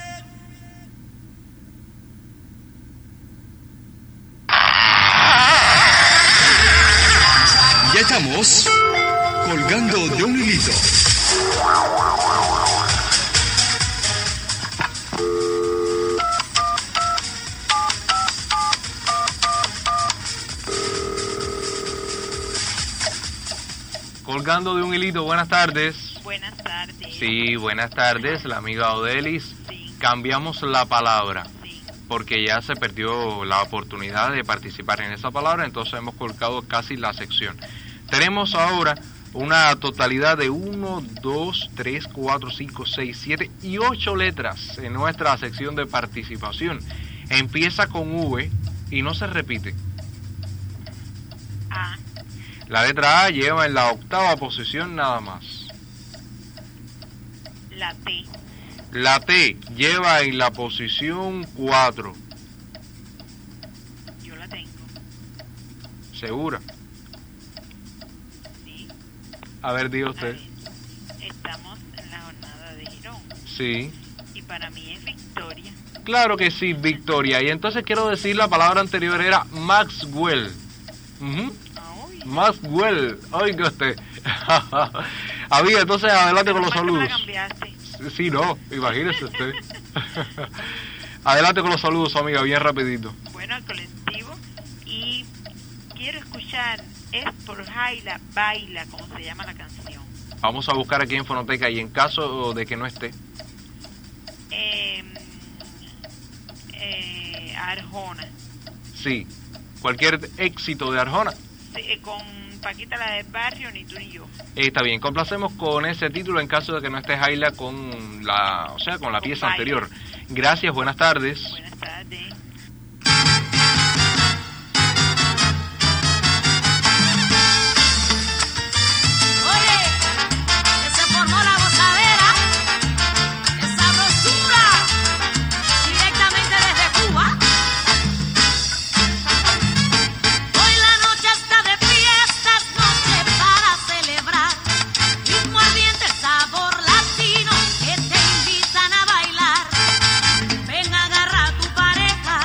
Ya estamos colgando de un hilito. Colgando de un hilito, buenas tardes. Buenas tardes. Sí, buenas tardes, la amiga Odelis. Cambiamos la palabra, porque ya se perdió la oportunidad de participar en esa palabra, entonces hemos colgado casi la sección. Tenemos ahora una totalidad de uno, dos, tres, cuatro, cinco, seis, siete y ocho letras en nuestra sección de participación. Empieza con V y no se repite. A. La letra A lleva en la octava posición nada más. La T. La T lleva en la posición cuatro. Yo la tengo. ¿Segura? Sí. A ver, diga usted. Estamos en la jornada de Girón. Sí. Y para mí es Victoria. Claro que sí, Victoria. Y entonces quiero decir, la palabra anterior era Maxwell. Uh-huh. Maxwell. Oiga usted. Había, entonces adelante con los saludos. Sí, no, imagínese usted. Adelante con los saludos, amiga, bien rapidito. Bueno, al colectivo. Y quiero escuchar Es por Jaila Baila, como se llama la canción. Vamos a buscar aquí en Fonoteca y en caso de que no esté. Eh, eh, Arjona. Sí, cualquier éxito de Arjona. Sí, eh, con Paquita la del barrio, ni tú ni yo. Eh, está bien, complacemos con ese título en caso de que no esté Jaila con la, o sea, con la con pieza baile. Anterior. Gracias, buenas tardes. Buenas tardes. Ven, agarra a tu pareja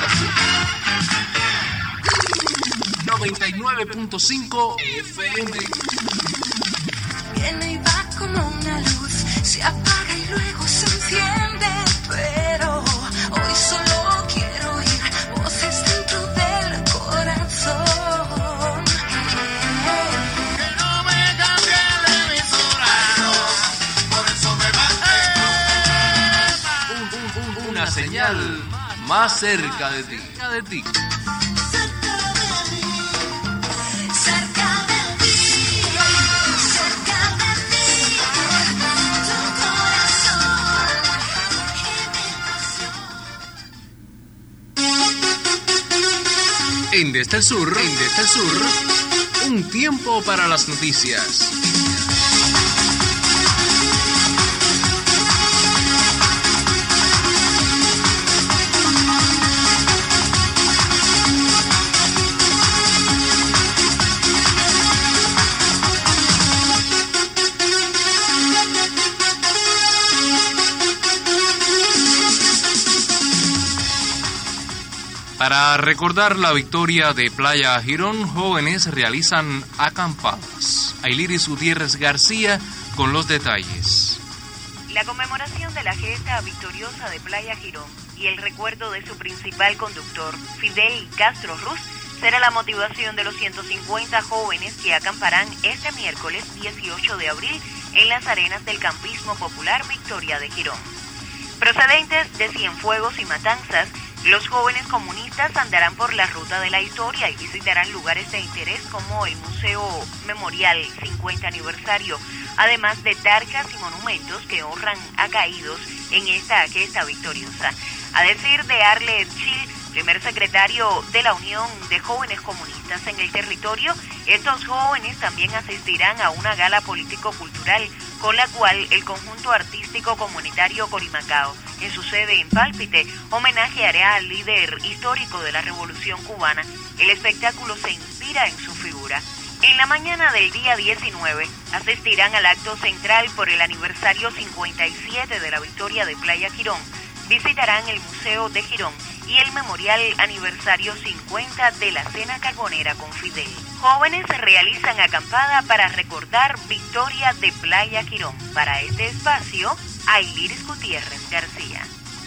noventa y nueve punto cinco F M. Viene y va como una luz, se apaga y luego se enciende, pero hoy solo quiero oír voces dentro del corazón. Que no me cambie la emisora, por eso me va. Un, un, un, una señal más cerca de ti. Cerca de ti. En Desde el Sur, en Desde el Sur, un tiempo para las noticias. Para recordar la victoria de Playa Girón, jóvenes realizan acampadas. Ayliris Gutiérrez García con los detalles. La conmemoración de la gesta victoriosa de Playa Girón y el recuerdo de su principal conductor, Fidel Castro Ruz, será la motivación de los ciento cincuenta jóvenes que acamparán este miércoles dieciocho de abril en las arenas del Campismo Popular Victoria de Girón. Procedentes de Cienfuegos y Matanzas, los jóvenes comunistas andarán por la ruta de la historia y visitarán lugares de interés como el Museo Memorial cincuenta Aniversario, además de tarcas y monumentos que honran a caídos en esta gesta victoriosa. A decir de Arle Chil, primer secretario de la Unión de Jóvenes Comunistas en el territorio, estos jóvenes también asistirán a una gala político-cultural con la cual el conjunto artístico comunitario Corimacao, en su sede en Pálpite, homenajeará al líder histórico de la Revolución Cubana. El espectáculo se inspira en su figura. En la mañana del día diecinueve asistirán al acto central por el aniversario cincuenta y siete de la victoria de Playa Girón, visitarán el Museo de Girón y el Memorial Aniversario cincuenta de la Cena Carbonera con Fidel. Jóvenes realizan acampada para recordar victoria de Playa Girón. Para este espacio, Ayliris Gutiérrez García.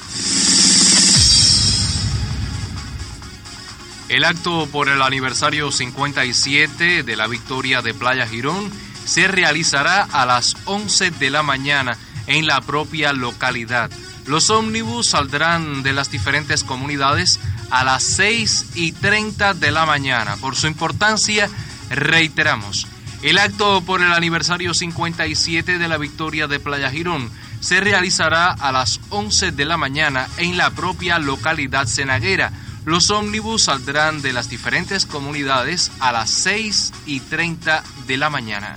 El acto por el aniversario cincuenta y siete de la victoria de Playa Girón se realizará a las once de la mañana en la propia localidad. Los ómnibus saldrán de las diferentes comunidades a las seis y treinta de la mañana. Por su importancia, reiteramos, el acto por el aniversario cincuenta y siete de la victoria de Playa Girón se realizará a las once de la mañana en la propia localidad cenaguera. Los ómnibus saldrán de las diferentes comunidades a las seis y treinta de la mañana.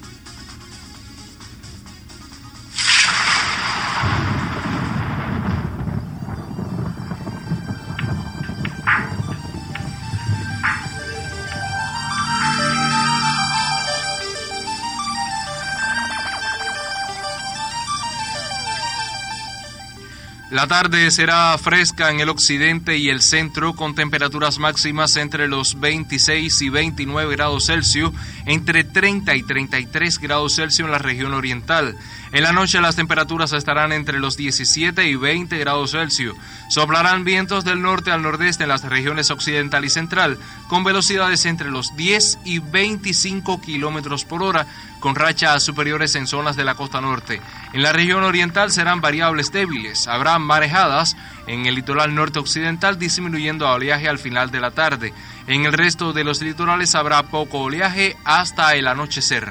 La tarde será fresca en el occidente y el centro, con temperaturas máximas entre los veintiséis y veintinueve grados Celsius, entre treinta y treinta y tres grados Celsius en la región oriental. En la noche las temperaturas estarán entre los diecisiete y veinte grados Celsius. Soplarán vientos del norte al nordeste en las regiones occidental y central, con velocidades entre los diez y veinticinco kilómetros por hora, con rachas superiores en zonas de la costa norte. En la región oriental serán variables débiles. Habrá marejadas en el litoral norte occidental, disminuyendo a oleaje al final de la tarde. En el resto de los litorales habrá poco oleaje hasta el anochecer.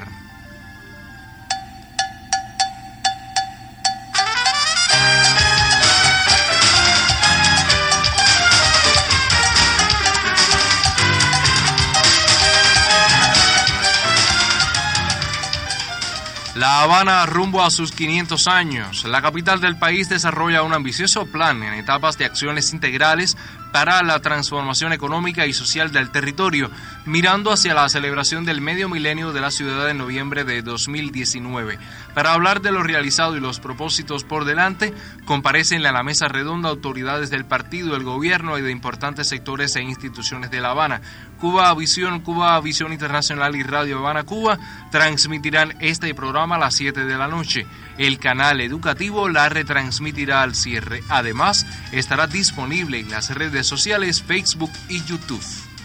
La Habana rumbo a sus quinientos años. La capital del país desarrolla un ambicioso plan en etapas de acciones integrales para la transformación económica y social del territorio, mirando hacia la celebración del medio milenio de la ciudad en noviembre de dos mil diecinueve. Para hablar de lo realizado y los propósitos por delante, comparecen a la mesa redonda autoridades del partido, el gobierno y de importantes sectores e instituciones de La Habana. Cuba Visión, Cuba Visión Internacional y Radio Habana Cuba transmitirán este programa a las siete de la noche. El canal educativo la retransmitirá al cierre. Además, estará disponible en las redes sociales Facebook y YouTube.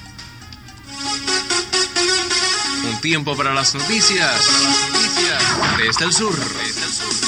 Un tiempo para las noticias, para las noticias desde el sur. Desde el sur.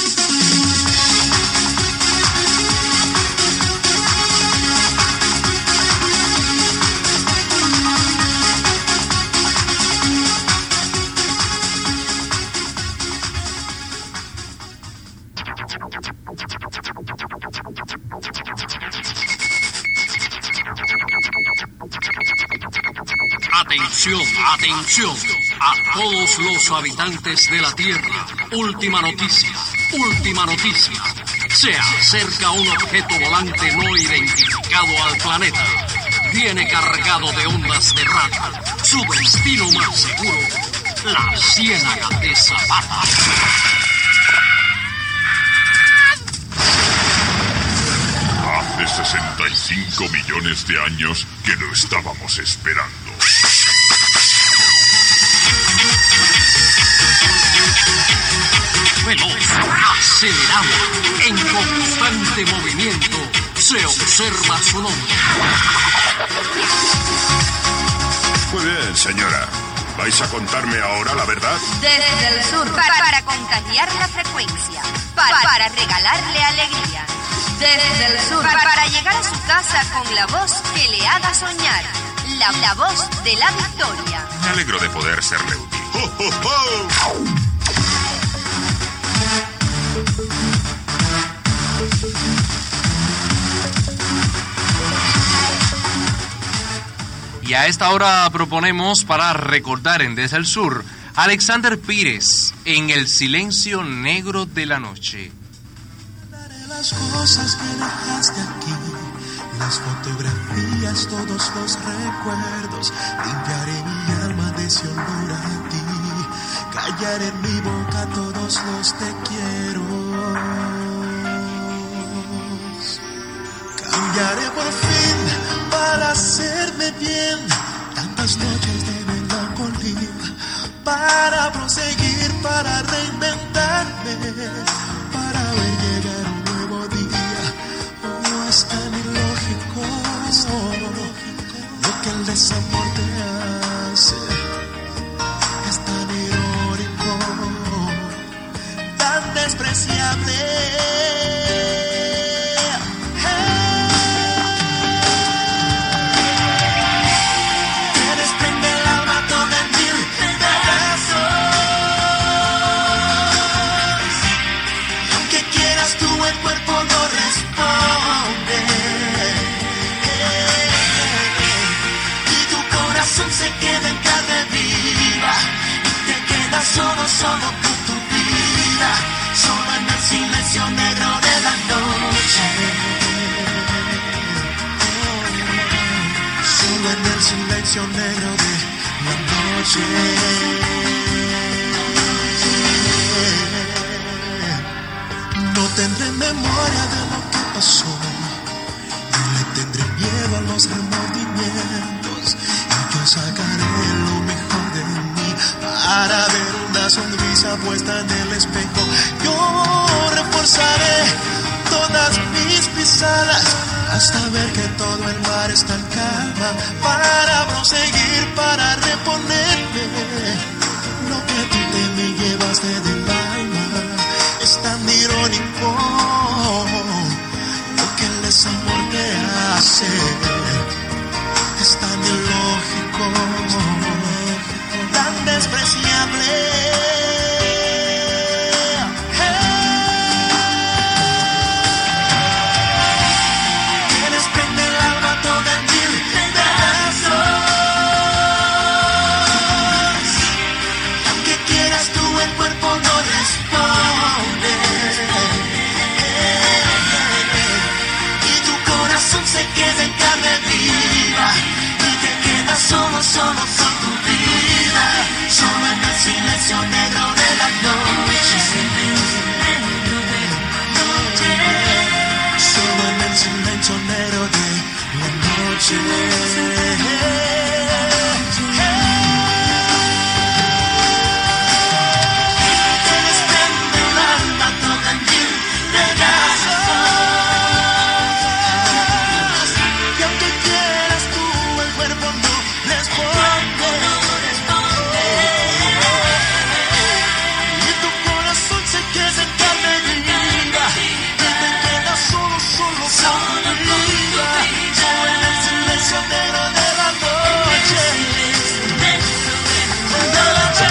Atención, atención a todos los habitantes de la Tierra. Última noticia, última noticia. Se acerca un objeto volante no identificado al planeta. Viene cargado de ondas de radio. Su destino más seguro, la Ciénaga de Zapata. Hace sesenta y cinco millones de años que lo estábamos esperando. Veloz, acelerado, en constante movimiento, se observa su nombre. Muy bien, señora. ¿Vais a contarme ahora la verdad? Desde el sur, para, para contagiar la frecuencia, para, para regalarle alegría. Desde el sur, para, para llegar a su casa con la voz que le haga soñar, la, la voz de la victoria. Me alegro de poder serle útil. ¡Oh, oh, oh! Y a esta hora proponemos para recordar en Desde el Sur, Alexander Pires, en El silencio negro de la noche. Las cosas que dejaste aquí, las fotografías, todos los recuerdos, limpiaré mi alma de ese olor a ti, callaré en mi boca todos los te quiero. Cambiaré por fin para hacerme bien tantas noches de melancolía, para proseguir, para reinventarme, para ver llegar un nuevo día. Oh, no es tan ilógico lo que el desamor te hace, es tan irónico, tan despreciable. Solo, solo con tu vida, solo en el silencio negro de la noche. Solo en el silencio negro de la noche. No tendré memoria de lo que pasó, ni le tendré miedo a los remordimientos, y yo sacaré lo mejor de mí para ver una sonrisa puesta en el espejo. Yo reforzaré todas mis pisadas hasta ver que todo el mar está en calma, para proseguir, para reponerme lo que tú te me llevaste del alma. Es tan irónico lo que el desamor te hace, es tan ilógico, tan despreciable. Quieres prender el alma toda en mil pedazos. solo son tu vida, solo en el silencio negro de la noche. Solo en el silencio negro de la noche. Te desprende el alma toda en ti, te das. Y aunque quieras tú, el cuerpo no responde. Y tu corazón se queda en carne viva. Y te quedas solo, solo, solo vida. Solo en el silencio negro de la noche. De la noche.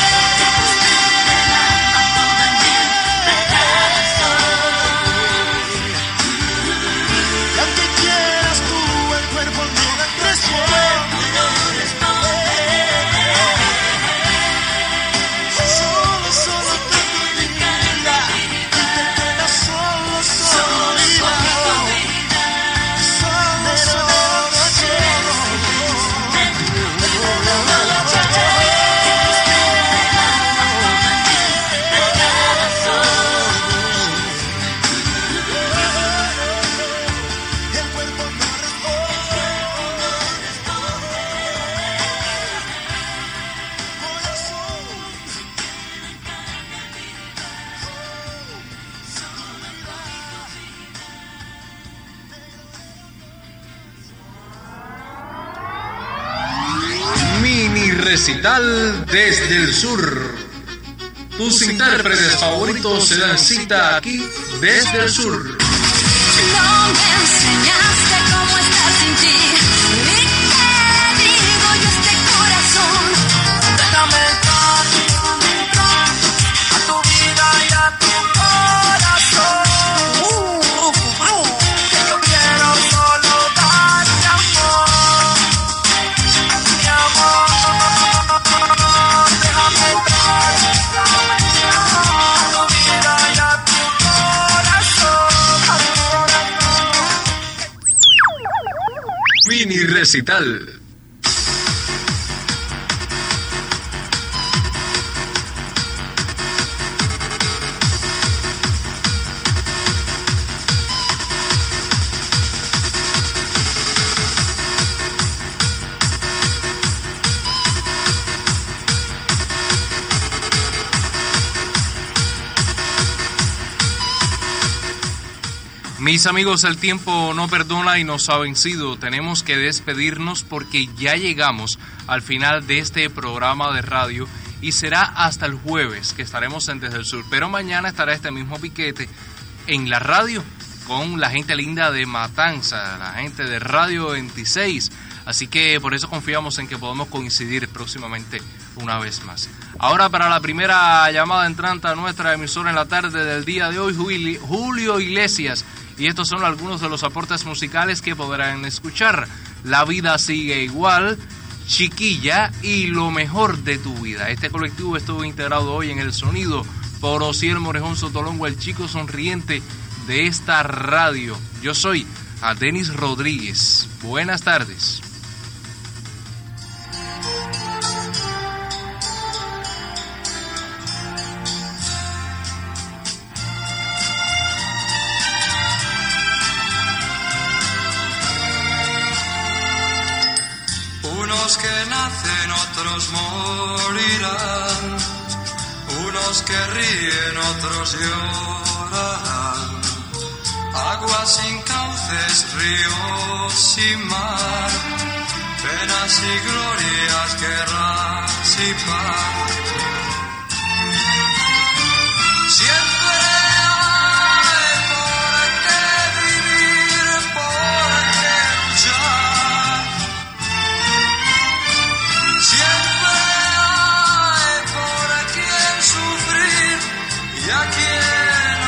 Y aunque quieras tú, el cuerpo no responde. Solo, solo tu vida. Y te quedas solo, solo vida. Solo, solo, Mini recital desde el sur. Tus intérpretes favoritos se dan cita aquí desde el sur. No me enseñaste cómo estar sin ti. ¿Y qué digo yo este corazón? Déjame entrar, déjame entrar a tu vida y a tu corazón. Que yo quiero solo darte amor. Mi amor, déjame entrar, déjame entrar a tu vida y a tu corazón. Mini recital. Mis amigos, el tiempo no perdona y nos ha vencido. Tenemos que despedirnos porque ya llegamos al final de este programa de radio y será hasta el jueves que estaremos en Desde el Sur. Pero mañana estará este mismo piquete en la radio con la gente linda de Matanza, la gente de Radio veintiséis. Así que por eso confiamos en que podamos coincidir próximamente una vez más. Ahora para la primera llamada entrante a nuestra emisora en la tarde del día de hoy, Julio Iglesias. Y estos son algunos de los aportes musicales que podrán escuchar. La vida sigue igual, Chiquilla y Lo mejor de tu vida. Este colectivo estuvo integrado hoy en el sonido por Osiel Morejón Sotolongo, el chico sonriente de esta radio. Yo soy a Denis Rodríguez. Buenas tardes. Unos que nacen, otros morirán. Unos que ríen, otros llorarán. Agua sin cauces, ríos sin mar. Penas y glorias, guerras y paz. Siempre hay por qué vivir, por qué luchar. Siempre hay por quien sufrir y a quien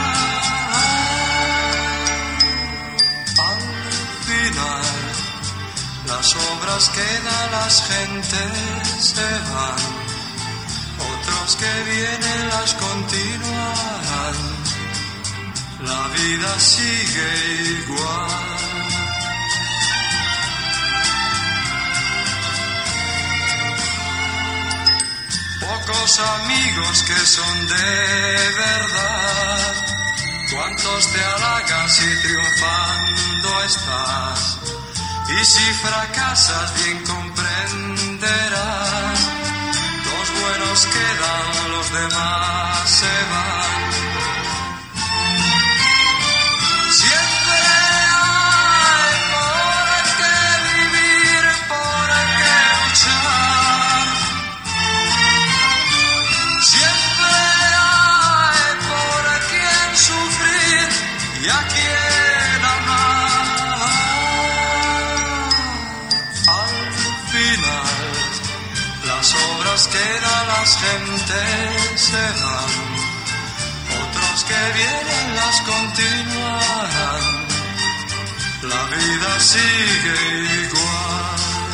amar. Al final, las obras quedan, las gentes se van. Otros que vienen las continuarán. La vida sigue igual. los amigos que son de verdad? ¿Cuántos te halagan si triunfando estás? Y si fracasas bien comprenderás, los buenos quedan, los demás se van. Siempre hay por qué vivir, por qué luchar. Siempre hay por quien sufrir y a quien amar. Al final, las obras que dan las gentes se van, otros que vienen las continuarán. La vida sigue igual.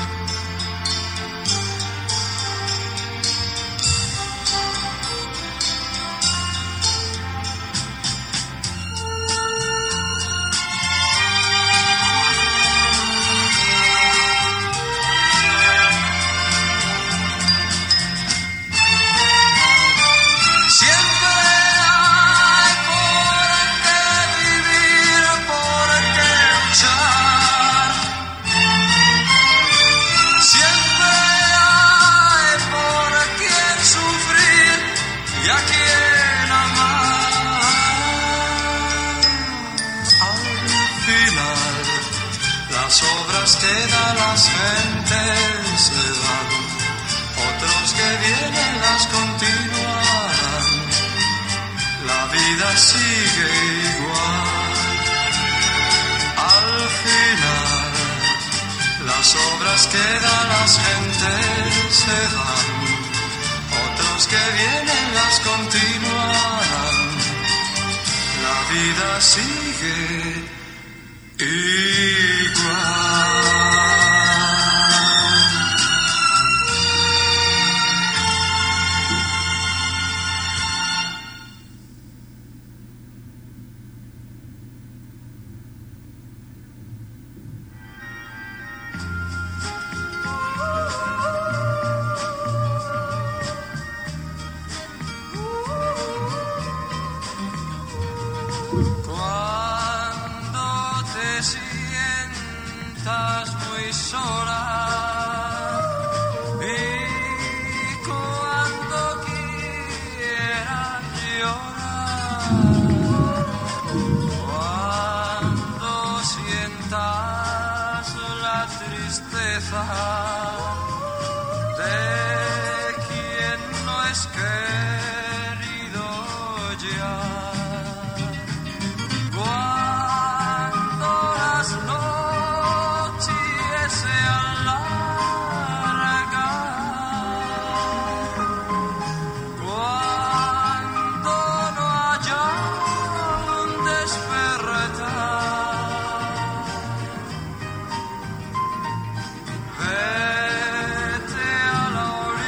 Quedan las gentes se van, otros que vienen las continuarán. La vida sigue igual. Al final, las obras quedan, las gentes se van, otros que vienen las continuarán. La vida sigue igual. Vete a la orilla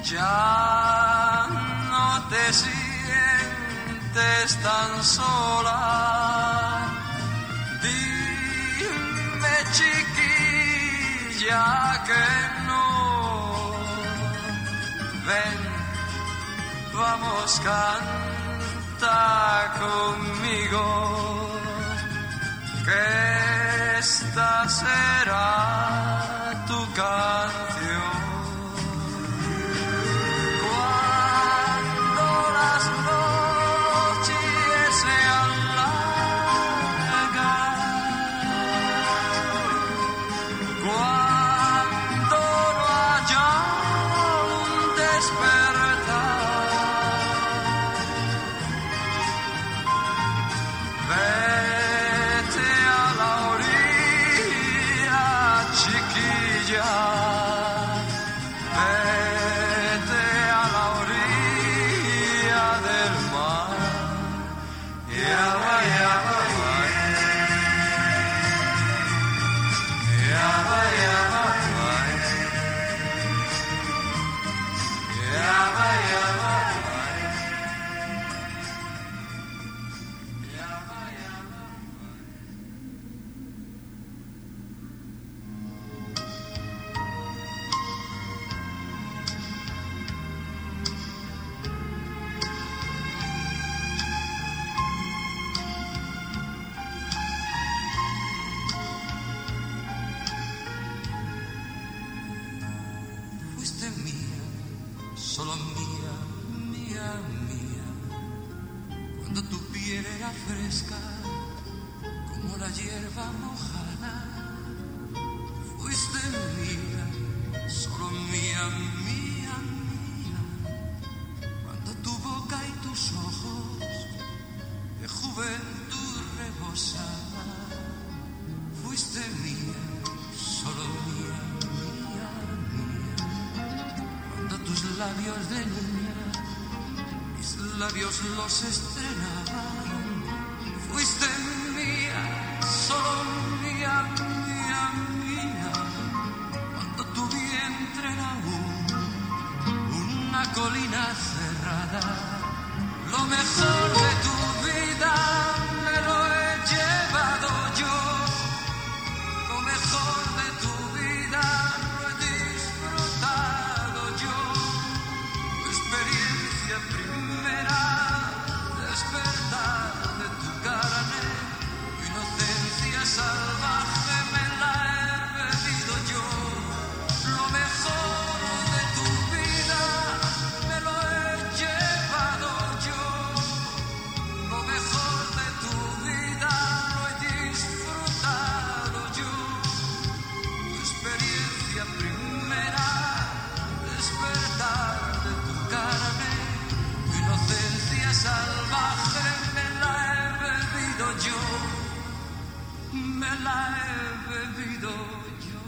Ya no te sientes tan sola. Dime, chiquilla, que no. Ven, vamos, canta conmigo, que esta será tu canción. Cuando las noches sean largas, cuando no haya un despertar, vete a la orilla, chiquilla. Vete a la orilla del mar. Ya va, ya va, ya va, ya va, ya va, ya va. Fuiste mía, solo mía, mía, mía. Cuando tu piel era fresca, como la hierba mojada. Fuiste mía, solo mía, mía, mía. Cuando tu boca y tus ojos de juventud rebosaban. Fuiste mía, solo mía, mía, mía. Cuando tus labios de niña, mis labios los estrenaban. Fuiste mía, solo mía, mía, mía. Cuando tu vientre era aún una colina cerrada. Lo mejor de tu vida me lo he llevado yo. Lo mejor de tu vida lo he disfrutado yo. Tu experiencia primera, despertar de tu carne, tu inocencia salvaje me la he bebido yo. Lo mejor de tu vida me lo he llevado yo. Lo mejor de tu vida lo he disfrutado yo. Tu experiencia primera, despertar de tu carne, tu inocencia salvaje me la he bebido yo. Me la he bebido yo.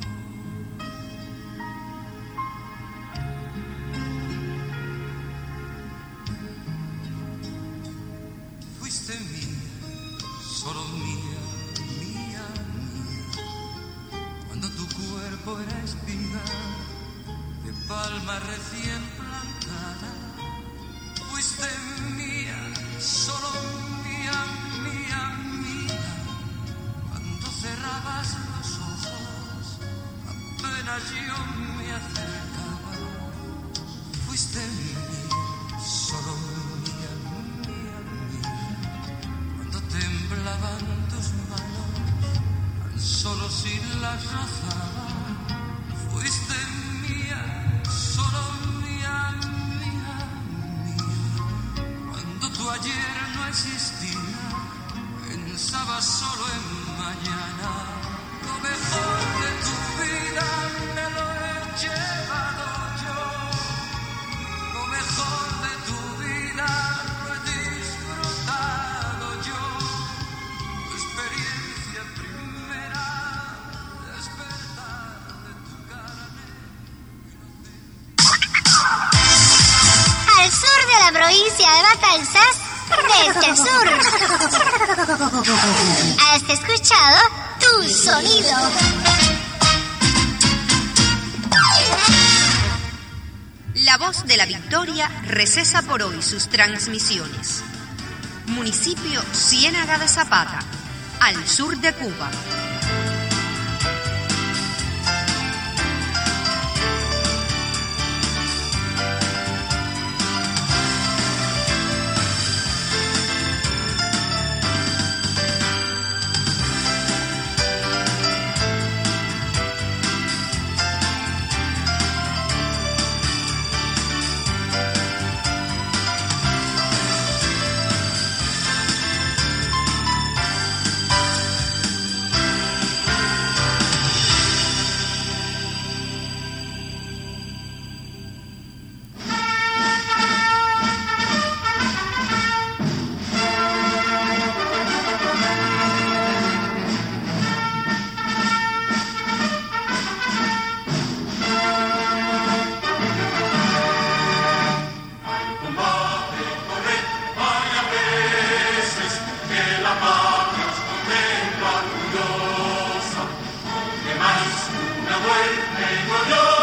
Fuiste mía, solo mía, mía, mía. Cuando tu cuerpo era espiga de palma recién plantada. Fuiste mía, solo mía, mía, mía. Cuando cerrabas los ojos, apenas yo me acercaba. Fuiste mía, solo mía, mía, mía. Cuando temblaban tus manos, tan solo si las rozaba. Fuiste mía, solo mía, mía, mía. Cuando tu ayer no existía, pensaba solo en mañana. Lo mejor de tu vida me lo he llevado yo. Lo mejor de tu vida lo he disfrutado yo. Tu experiencia primera, despertar de tu carne. Al sur de la provincia de Matanzas, desde el sur. Has escuchado Tu Sonido. La de la Victoria recesa por hoy sus transmisiones. Municipio Ciénaga de Zapata, al sur de Cuba. Una muerte gloriosa.